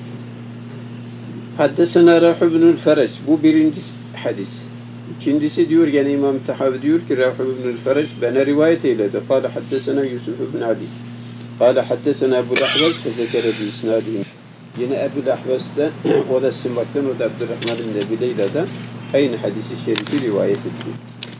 A: Haddesena Ravh ibn Fereç. Bu birinci hadis. İkincisi diyor gene İmam Tahavi diyor ki Ravh ibn Fereç bana rivayet eyledi. Kâle haddesena Yusuf ibn Ali. Kâle haddesena Ebu Lahves fezekere bi isnâdihim. Yine Ebu Lahves'ten, o da Simak'tan, o da Abdurrahman ibn Ebi Leyla'dan aynı hadisi şerifi rivayet etti.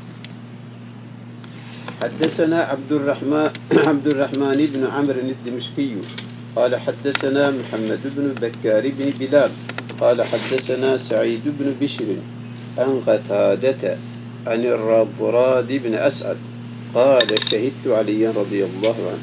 A: حدثنا عبد الرحمن بن عمرو الدمشقي قال حدثنا محمد بن بكار بن بلال قال حدثنا سعيد بن بشر عن قتادة عن الرضراد بن أسعد قال شهدت عليا رضي الله عنه.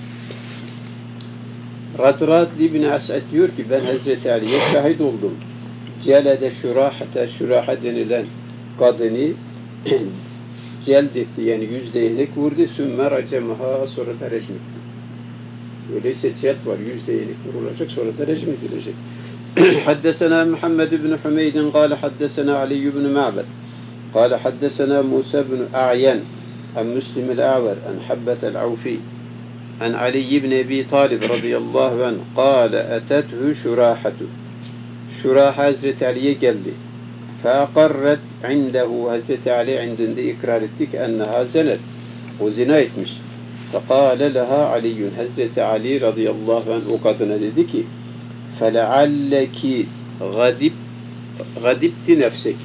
A: Radrat ibn As'ad diyor ki ben Hazreti Ali'ye şahit oldum. Celede Şuraha denilen kadını celdetti, yani 100 değnek vurdu. Sümme racemaha, sonra da rejim etti. Öyleyse celt var, 100 değnek vurulacak, sonra da rejim edilecek. Haddesena Muhammed ibn Hümeydin kâle haddesena Ali ibn Ma'bed kâle haddesena Musa ibn A'yan an Müslim el-A'ver an Habbet el-Avfi an Ali ibn Ebi Talib radıyallahu anh kâle etethu Şurahatu. Şuraha Hazreti Ali'ye geldi. فَاَقَرَّتْ عِنْدَهُ, Hazreti Ali indinde ikrar etti ki enneha zenet, o zina etmiş. فَقَالَ لَهَا عَلِيٌّ, Hazreti Ali radıyallahu anh o kadına dedi ki فَلَعَلَّكِ غَدِبْتِ نَفْسَكِ,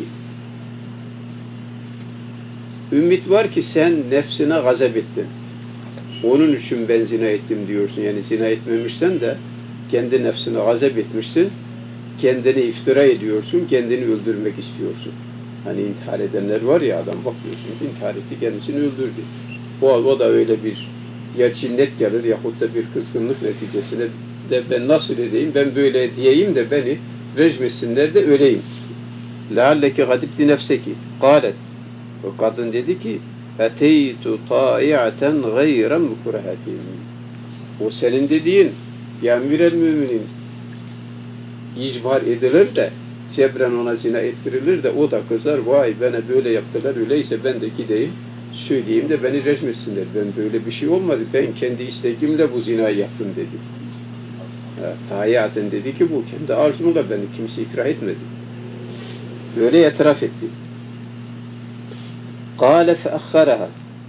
A: ümit var ki sen nefsine gazap ettin. Onun için ben zina ettim diyorsun. Yani zina etmemişsen de kendi nefsine gazap etmişsin. Kendini iftira ediyorsun, kendini öldürmek istiyorsun. Hani intihar edenler var ya, adam bakıyorsun intihar etti, kendisini öldürdü. O da öyle bir ya cinnet gelir yahut da bir kızgınlık neticesine de ben nasıl edeyim, ben böyle diyeyim de beni rejim etsinler de öleyim. لَعَلَّكِ غَدِبْتِ نَفْسَكِ قَالَتْ, o kadın dedi ki اَتَيْتُ طَائِعَةً غَيْرًا مُكُرَهَةٍ, o senin dediğin Ya emir-el müminin icbar edilir de cebren ona zina ettirilir de o da kızar, vay bana böyle yaptılar, öyleyse ben de gideyim söyleyeyim de beni rejim etsinler. Ben böyle bir şey olmadı, ben kendi isteğimle bu zinayı yaptım dedi. Tahiyaten dedi ki bu kendi arzumla, beni kimse ikrah etmedi. Böyle itiraf etti. Kâle feakharaha.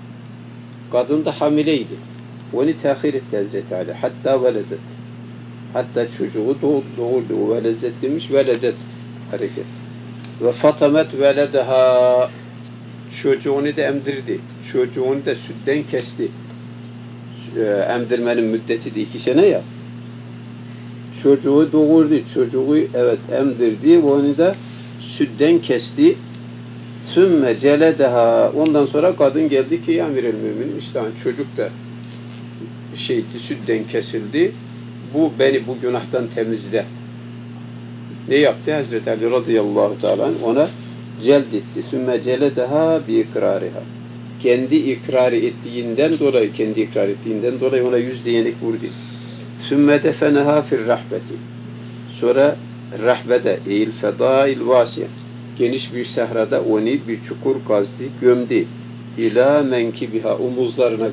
A: Kadın da hamileydi. Onu tehir etti Hazreti Ali. Hatta veledet. Hatta çocuğu doğurdu. Velezet demiş, veledet hareket. Ve fatamet veledeha. Çocuğunu da emdirdi. Çocuğunu da sütten kesti. Emdirmenin müddeti de 2 sene ya. Çocuğu doğurdu. Çocuğu evet emdirdi. Onu da sütten kesti. Sümme celedeha. Ondan sonra kadın geldi ki emir-el mümin işte çocuk da sütten kesildi. Bu beni bu günahtan temizle. Ne yaptı? Hazreti Ali radıyallahu teala ona celd etti. Sümme celedeha bi ikrariha. Kendi ikrar ettiğinden dolayı ona 100 değnek vurdu. Sümme defeneha fir rahbeti. Sonra rahbede eil fedail vasiye. Geniş bir sahrada onu bir çukur kazdı, gömdü. İlâ menkibiha, omuzlarına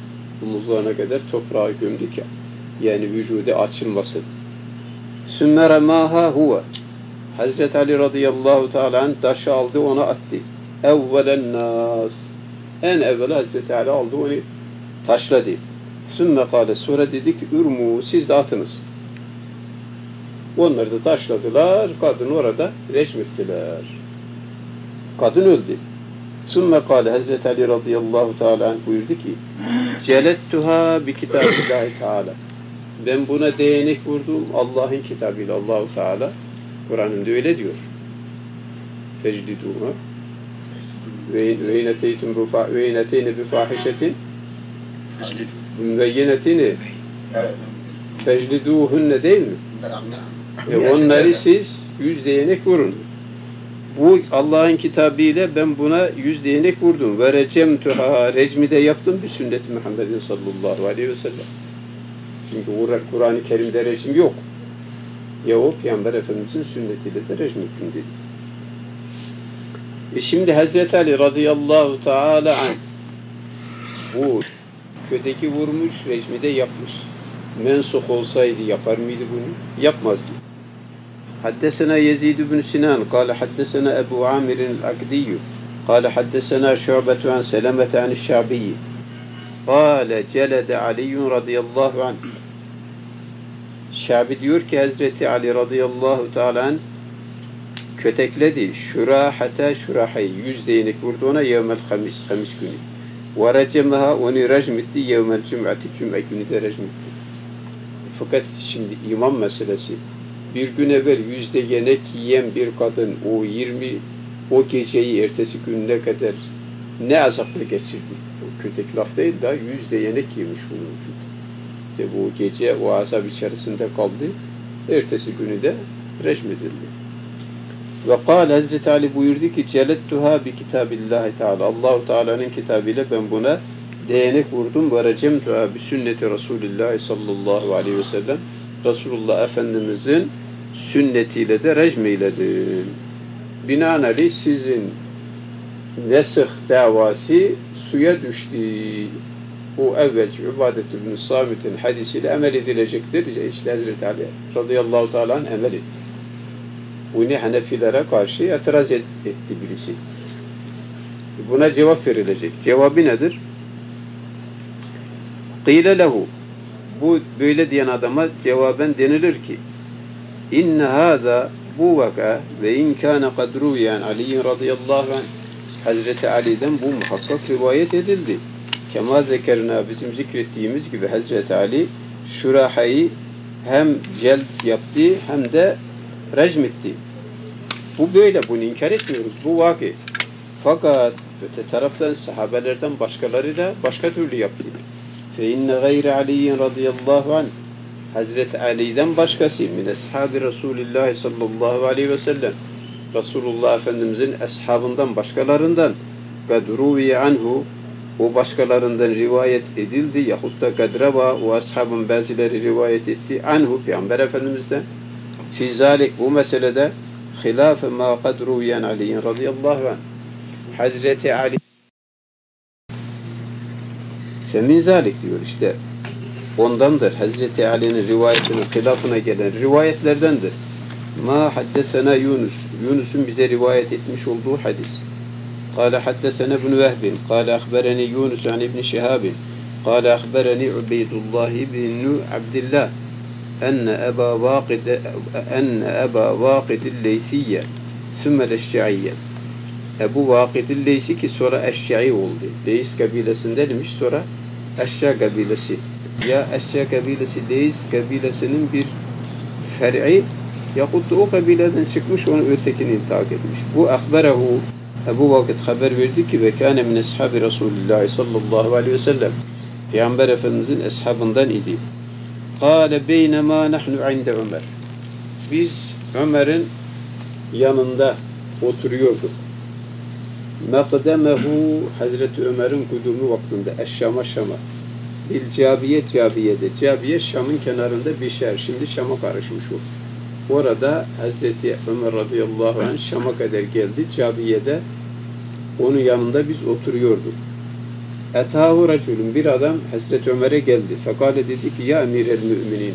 A: kadar toprağa gömdü ki yani vücudu açılmasın. Sümme remâhâ huve. Hazreti Ali radıyallahu teâlâ taşı aldı, ona attı. Evvelen nâs. En evvel Hazreti Ali aldı, onu taşladı. Sümme kâle, sonra dedi ki ürmû, siz de atınız. Onlar da taşladılar, kadın orada reşmettiler. Kadın öldü. Sümme kâle, Hazreti Ali radıyallahu teâlâ buyurdu ki celettuhâ bi kitâbillâhi teâlâ. Ben buna değnek vurdum Allah'ın kitabıyla. Allahu Teala Kur'an'ında öyle diyor. Fecliduha ve ineteyne bi fahişetin mübeyyenetini fecliduhunne değil mi? Onları siz 100 değnek vurun. Bu Allah'ın kitabıyla ben buna 100 değnek vurdum. Ve recemtuha, recmi de yaptım bir sünnet-i Muhammedin sallallahu aleyhi ve sellem. Çünkü Kur'an-ı Kerim'de rejim yok. Ya o Peygamber Efendimiz'in sünnetiyle de rejim hüküm dedi. Şimdi Hazreti Ali radıyallahu teala anh bu köteki vurmuş, rejimi de yapmış. Mensuh olsaydı yapar mıydı bunu? Yapmazdı. Haddesena Yezid ibn Sinan kâle haddesena Ebu Amir'in el-Akdiyyü kâle haddesena Şu'betu an Selamete an'ş-Şa'biyyi kâle celede Aliyyun radıyallahu anh. Şabi diyor ki Hazreti Ali radıyallahu teala anh kötekledi. Şurahate şurahay. 100 değnek vurdu ona yevmel hamis günü. Ve recemaha onu rejim etti yevmel cum'ati cum'a günü de rejim etti. Fakat şimdi imam meselesi. Bir gün evvel 100 değnek yiyen bir kadın o geceyi ertesi gününe kadar ne azapla geçirdi. O kötek laf değil de 100 değnek yemiş bunun için. İşte bu gece o azap içerisinde kaldı. Ertesi günü de rejim edildi. Ve kâle Hazreti Ali buyurdu ki celettuha bi kitabillahi teala. Allahu Teala'nın kitabıyla ben buna değnek vurdum ve recemtuha bi sünneti Resulullah sallallahu aleyhi ve sellem. Resulullah Efendimizin sünnetiyle de rejim eyledim. Binaenaleyh sizin nesih davası suya düştü. Bu evvelki Ubadet ibn Samit'in hadisiyle emel edilecektir. İşte Hazreti Ali radıyallahu teala emel etti. Bunu Hanefilere karşı itiraz etti birisi. Buna cevap verilecek. Cevabı nedir? Qîle lehu. Bu böyle diyen adama cevaben denilir ki inne hâzâ bu vaka ve inkâne kadrûyen Ali'in radıyallahu anh Hazreti Ali'den bu muhakkak rivayet edildi. Kema zekerna bizim zikrettiğimiz gibi Hazreti Ali Şuraha'yı hem celd yaptı hem de rejim etti. Bu böyle, bunu inkar etmiyoruz. Bu vakı. Fakat öte taraftan sahabelerden başkaları da başka türlü yaptı. Fe inne gayre Ali'in radıyallahu anh Hazreti Ali'den başkası min ashabi Resulullah sallallahu aleyhi ve sellem Resulullah Efendimizin ashabından başkalarından kad ruviye anhu o başkalarından rivayet edildi yahut da kadreva o ashabın bazıları rivayet etti anhu Peygamber Efendimiz'den fi zalik bu meselede hilaf ma kad ruyen Ali radıyallahu anh Hazreti Ali femin zalik diyor işte ondandır Hazreti Ali'nin rivayetinin hilafına gelen rivayetlerdendir ma haddesena Yunus'un bize rivayet etmiş olduğu hadis قال حدثنا ابن وهب قال أخبرني يونس عن ابن شهاب قال أخبرني عبيد الله بن عبد الله أن أبا واقد الليثية ثم الأشجعية Ebu Vakid Leysi ki sonra Eşşai oldu. Leys kabilesindenmiş sonra Eşşa kabilesi. Ya Eşşa kabilesi Leys kabilesinin bir fer'i yahut da o kabileden çıkmış onu ötekini iltihak etmiş. Bu akberehu Ebu Vakid haber verdi ki ve kâne min ashabi Resulullah sallallahu aleyhi ve sellem Peygamber Efendimizin eshabından idi. Kâle beynema nahnu inde Ömer. Biz Ömer'in yanında oturuyorduk. Mekdemehu Hazreti Ömer'in kudumu vaktinde Şam'a bil Cabiye'de. Cabiye Şam'ın kenarında bir şehir. Şimdi Şam'a karışmış o. Orada Hazreti Ömer radıyallahu anh Şam'a kadar geldi. Cabiye'de onun yanında biz oturuyorduk. Etahu raculun bir adam Hazreti Ömer'e geldi. Fekale dedi ki ya emirel müminin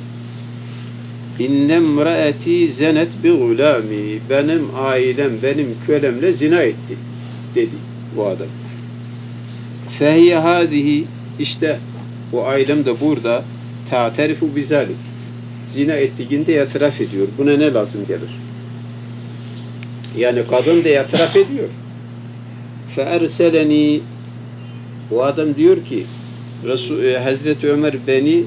A: innemraeti zenet bi gulami benim ailem benim kölemle zina etti dedi bu adam. Fehiye hadihi işte o ailem de burada ta'terifu bizalik zina ettiğinde itiraf ediyor. Buna ne lazım gelir? Yani kadın da itiraf ediyor. Feerseleni o adam diyor ki Hazreti Ömer beni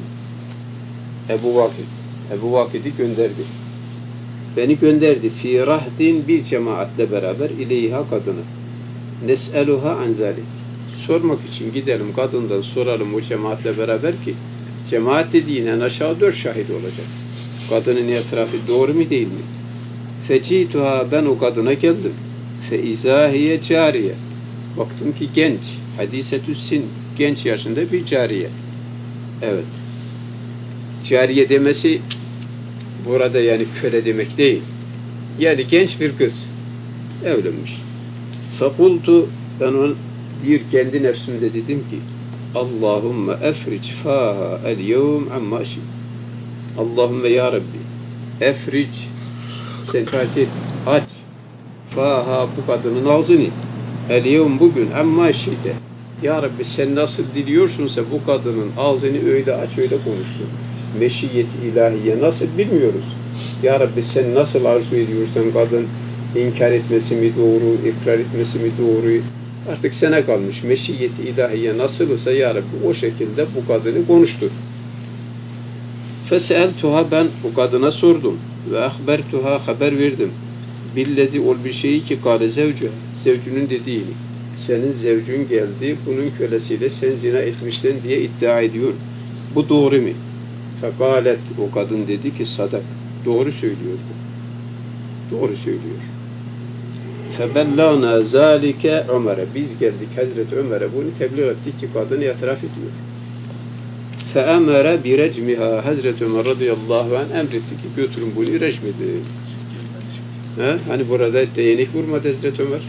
A: Ebu Vakid'i gönderdi. Beni gönderdi. Fi rahdin bir cemaatle beraber ileyha kadını. Nes'eluha an zalik. Sormak için gidelim kadından soralım o cemaatle beraber ki cemaat dediğinden aşağı 4 şahit olacak. Kadının itirafı doğru mu değil mi? Fecituha ben o kadına geldim. Fe izahiye cariye. Baktım ki genç. Hadisetüssin genç yaşında bir cariye. Evet. Cariye demesi burada yani köle demek değil. Yani genç bir kız. Evlenmiş. Fakultu ben ona bir kendi nefsimde dedim ki Allahümme efric faha el yevm amma şi. Allahümme ya Rabbi efric sen aç faha bu kadının ağzını el yevm bugün amma şide. Ya Rabbi sen nasıl diliyorsunsa bu kadının ağzını öyle aç öyle konuşsun. Meşiyet-i ilahiye nasıl bilmiyoruz. Ya Rabbi sen nasıl arzu ediyorsan kadın inkar etmesi mi doğru, ikrar etmesi mi doğru artık sana kalmış. Meşiyet-i ilahiye nasılsa ya Rabbi o şekilde bu kadını konuştur. Feseltuha ben bu kadına sordum ve ahbertuha haber verdim. Billezi ol bir şeyi ki kâle zevcünün dediğini. Senin zevcün geldi, bunun kölesiyle sen zina etmişsin diye iddia ediyor. Bu doğru mu? Fekalet o kadın dedi ki sadak. Doğru söylüyor bu. Doğru söylüyor. Febellâna zâlike Ömer'e. Biz geldik Hazreti Ömer'e bunu tebliğ ettik ki kadın itiraf ediyor. Feemere birecmiha. Hazreti Ömer radıyallahu anh emretti ki götürün bunu rejmedin. Hani burada değnek vurmadı Hazreti Ömer.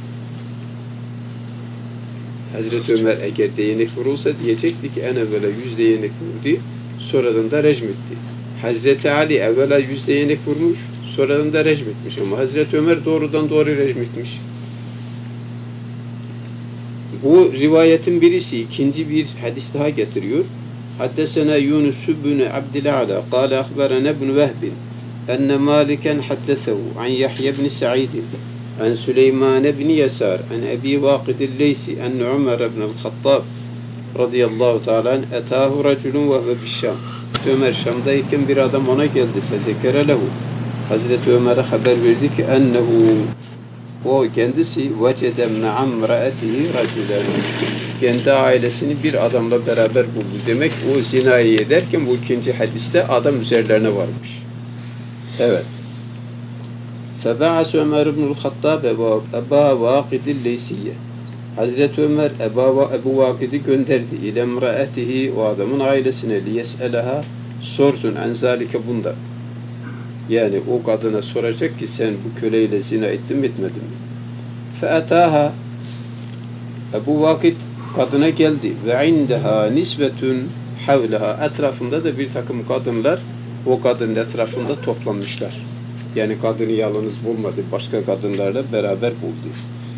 A: Hazreti Ömer eğer değnek vurulsa diyecekti ki en evvela 100 değnek vurdu, sonradan da rejim etti. Hazreti Ali evvela 100 değnek vurmuş, sonradan da rejim etmiş ama Hazreti Ömer doğrudan doğru rejim etmiş. Bu rivayetin birisi ikinci bir hadis daha getiriyor. Haddesena Yunus ibn Abdül'Ala قال أخبرنا ابن وهب أن مالكا حدثه عن يحيى بن سعيد عن سليمان بن يسار عن أبي واقد الليثي أن عمر بن الخطاب رضي الله تعالى عنه أتاه رجل وهو بالشام. Ömer Şam'dayken bir adam ona geldi. Fezekere lehu. Hazreti Ömer'e haber verdi ki ennehu o kendisi vecede me'amraetihi raculen. Kendi ailesini bir adamla beraber buldu. Demek o zinayı ederken bu ikinci hadiste adam üzerlerine varmış. Evet. فَبَعَسُ Ömer ibn-ül Hattab Eba Vakid-i Leysiye. Hazreti Ömer Ebu Vakid'i gönderdi. İle emraetihi, o adamın ailesine, liyes'eleha, sorsun en zalike bunda. Yani o kadına soracak ki sen bu köleyle zina ettin mi etmedin mi? Fe'etaha, Ebu Vakid kadına geldi. Ve indeha nisbetun havleha, etrafında da bir takım kadınlar o kadının etrafında toplanmışlar. Yani kadını yalnız bulmadı, başka kadınlarla beraber buldu.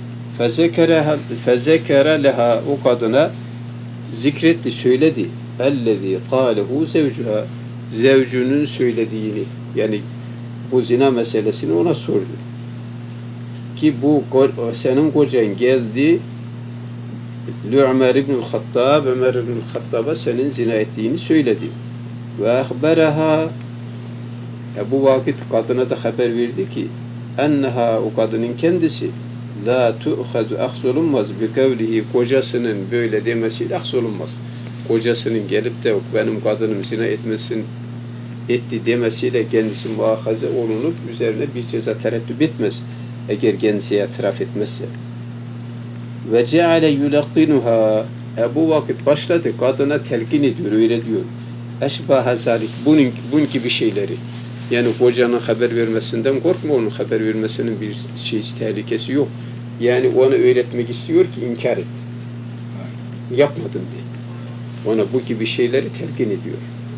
A: Fezekere leha, o kadına zikretti, söyledi. Ellezî kâlehu zevcuha, zevcunun söylediğini, yani bu zina meselesini ona sordu. Ki bu senin kocan geldi, Ömer İbnül Hattab, Ömer İbnül Hattab'a senin zina ettiğini söyledi. Ve ahberaha, bu vakit kadına da haber verdi ki enneha, o kadının kendisi la tu'khadu, aksolunmaz bi kavlihi, kocasının böyle demesiyle aksolunmaz. Kocasının gelip de benim kadınım zina etti demesiyle kendisi muahaze olunup üzerine bir ceza tereddüt etmez eğer kendisi itiraf etmezse. Ve ceale yulaqqinuha, bu vakit başladı kadına telkin ediyor, öyle diyor. Eşbaha zalik, bunun gibi şeyleri. Yani kocanın haber vermesinden korkma, onun haber vermesinin bir tehlikesi yok. Yani ona öğretmek istiyor ki inkar et. Yapmadın diye. Ona bu gibi şeyleri telkin ediyor.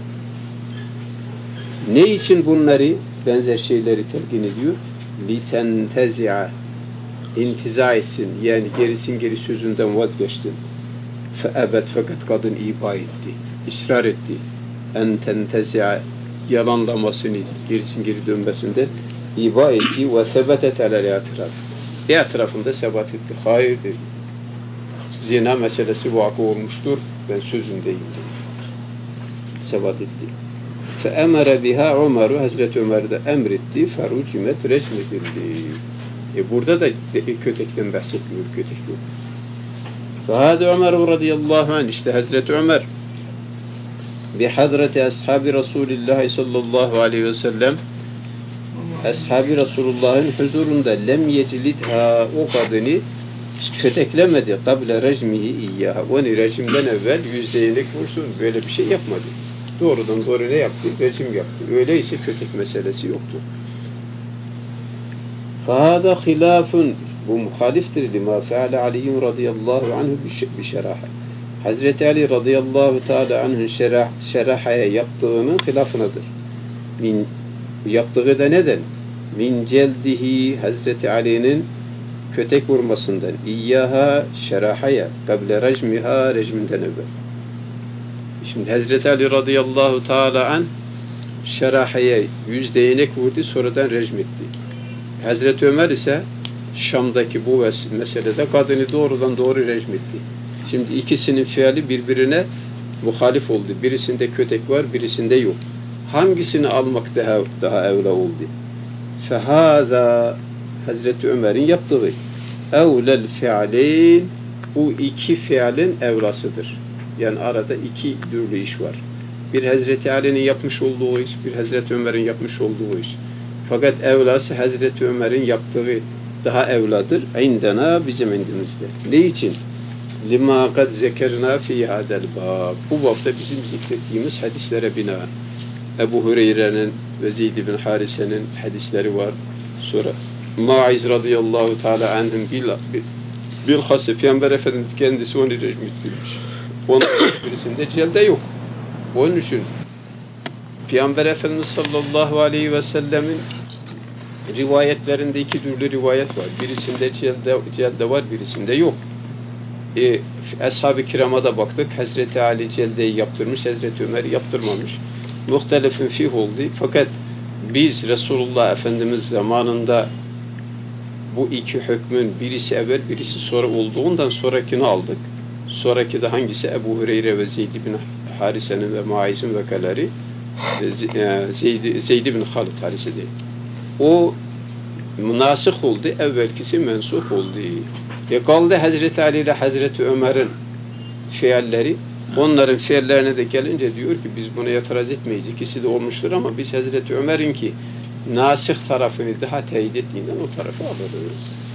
A: Ne için bunları, benzer şeyleri telkin ediyor? لِتَنْتَزِعَ, intiza etsin, yani gerisin geri sözünden vazgeçsin. فَأَبَدْ, fakat kadın iba etti, ısrar etti. اَنْ تَنْتَزِعَ, yalanlamasını, gerisin geri dönmesinden iba etti. وَثَبَتَتْ عَلَى الْاَعْتِرَافِ, etrafında sebat etti. Hayır dedi. Zina meselesi vakı olmuştur, ben sözündeyim dedi. Sebat etti. فَاَمَرَ بِهَا عُمَرُ, Hazreti Ömer de emretti. فَرُجِمَتْ, rejmedildi. Burada da kötekten bahsetmiyor, kötek yok. فَهَذَا Ömer radıyallahu anh, işte Hazreti Ömer بِحَضْرَةِ أَصْحَابِ رَسُولِ اللّٰهِ sallallahu aleyhi ve sellem, Ashab-ı Resulullah'ın huzurunda lem yeclidha, o kadını köteklemedi. Kable rejmihi iyyaha, onu rejimden evvel yüzdeyelik vursun, böyle bir şey yapmadı. Doğrudan doğru ne yaptı? Rejim yaptı. Öyleyse kötek meselesi yoktu. فَهَذَا خِلَافٌ, bu muhaliftir lima feale Ali'yun radıyallahu anhu bişeraha. Hazreti Ali radıyallahu teala anh'ın şerahaya yaptığının hilafınadır. Yaptığı da neden? Min celdihi, Hazreti Ali'nin kötek vurmasından, İyyaha, şerahaya, kable rejmiha, rejminden evvel. Şimdi Hazreti Ali radıyallahu teala an şerahaya yüzdeyenek vurdu, sonradan rejmetti. Hazreti Ömer ise Şam'daki bu meselede kadını doğrudan doğru rejmetti. Şimdi ikisinin fiili birbirine muhalif oldu. Birisinde kötek var, birisinde yok. Hangisini almak daha evla oldu? Fehâzâ, Hazreti Ömer'in yaptığı evlel fi'leyn, bu iki fiilin evlasıdır. Yani arada iki türlü iş var. Bir Hazreti Ali'nin yapmış olduğu iş, bir Hazreti Ömer'in yapmış olduğu iş. Fakat evlası Hazreti Ömer'in yaptığı daha evladır. İndena, bizim indimizde. Ne için? Lima kad zekerna fi hadel bab. Bu babda bizim zikrettiğimiz hadislere binaen. Ebu Hureyre'nin ve Zeyd bin Harise'nin hadisleri var. Sonra Maiz radıyallahu teala anhum bilhassa Peygamber Efendimiz kendisi onu rejim ettirmiş. Onun birisinde celde yok. Onun için Peygamber Efendimiz sallallahu aleyhi ve sellemin rivayetlerinde iki türlü rivayet var. Birisinde celde var, birisinde yok. Ashab-ı kirama da baktık. Hazreti Ali celdeyi yaptırmış, Hazreti Ömer yaptırmamış. Muhtelefin fih oldu. Fakat biz Resulullah Efendimiz zamanında bu iki hükmün birisi evvel, birisi sonra olduğundan sonrakini aldık. Sonraki de hangisi? Ebu Hureyre ve Zeyd bin Harise'nin ve Maiz'in vekaları, Zeyd bin Halid Harise değil. O münasıh oldu, evvelkisi mensuh oldu. Kaldı Hazreti Ali ile Hazreti Ömer'in fiilleri. Onların fiillerine de gelince diyor ki biz buna itiraz etmeyiz. İkisi de olmuştur ama biz Hazreti Ömer'in ki nasih tarafını daha teyit ettiğinden o tarafı alırız.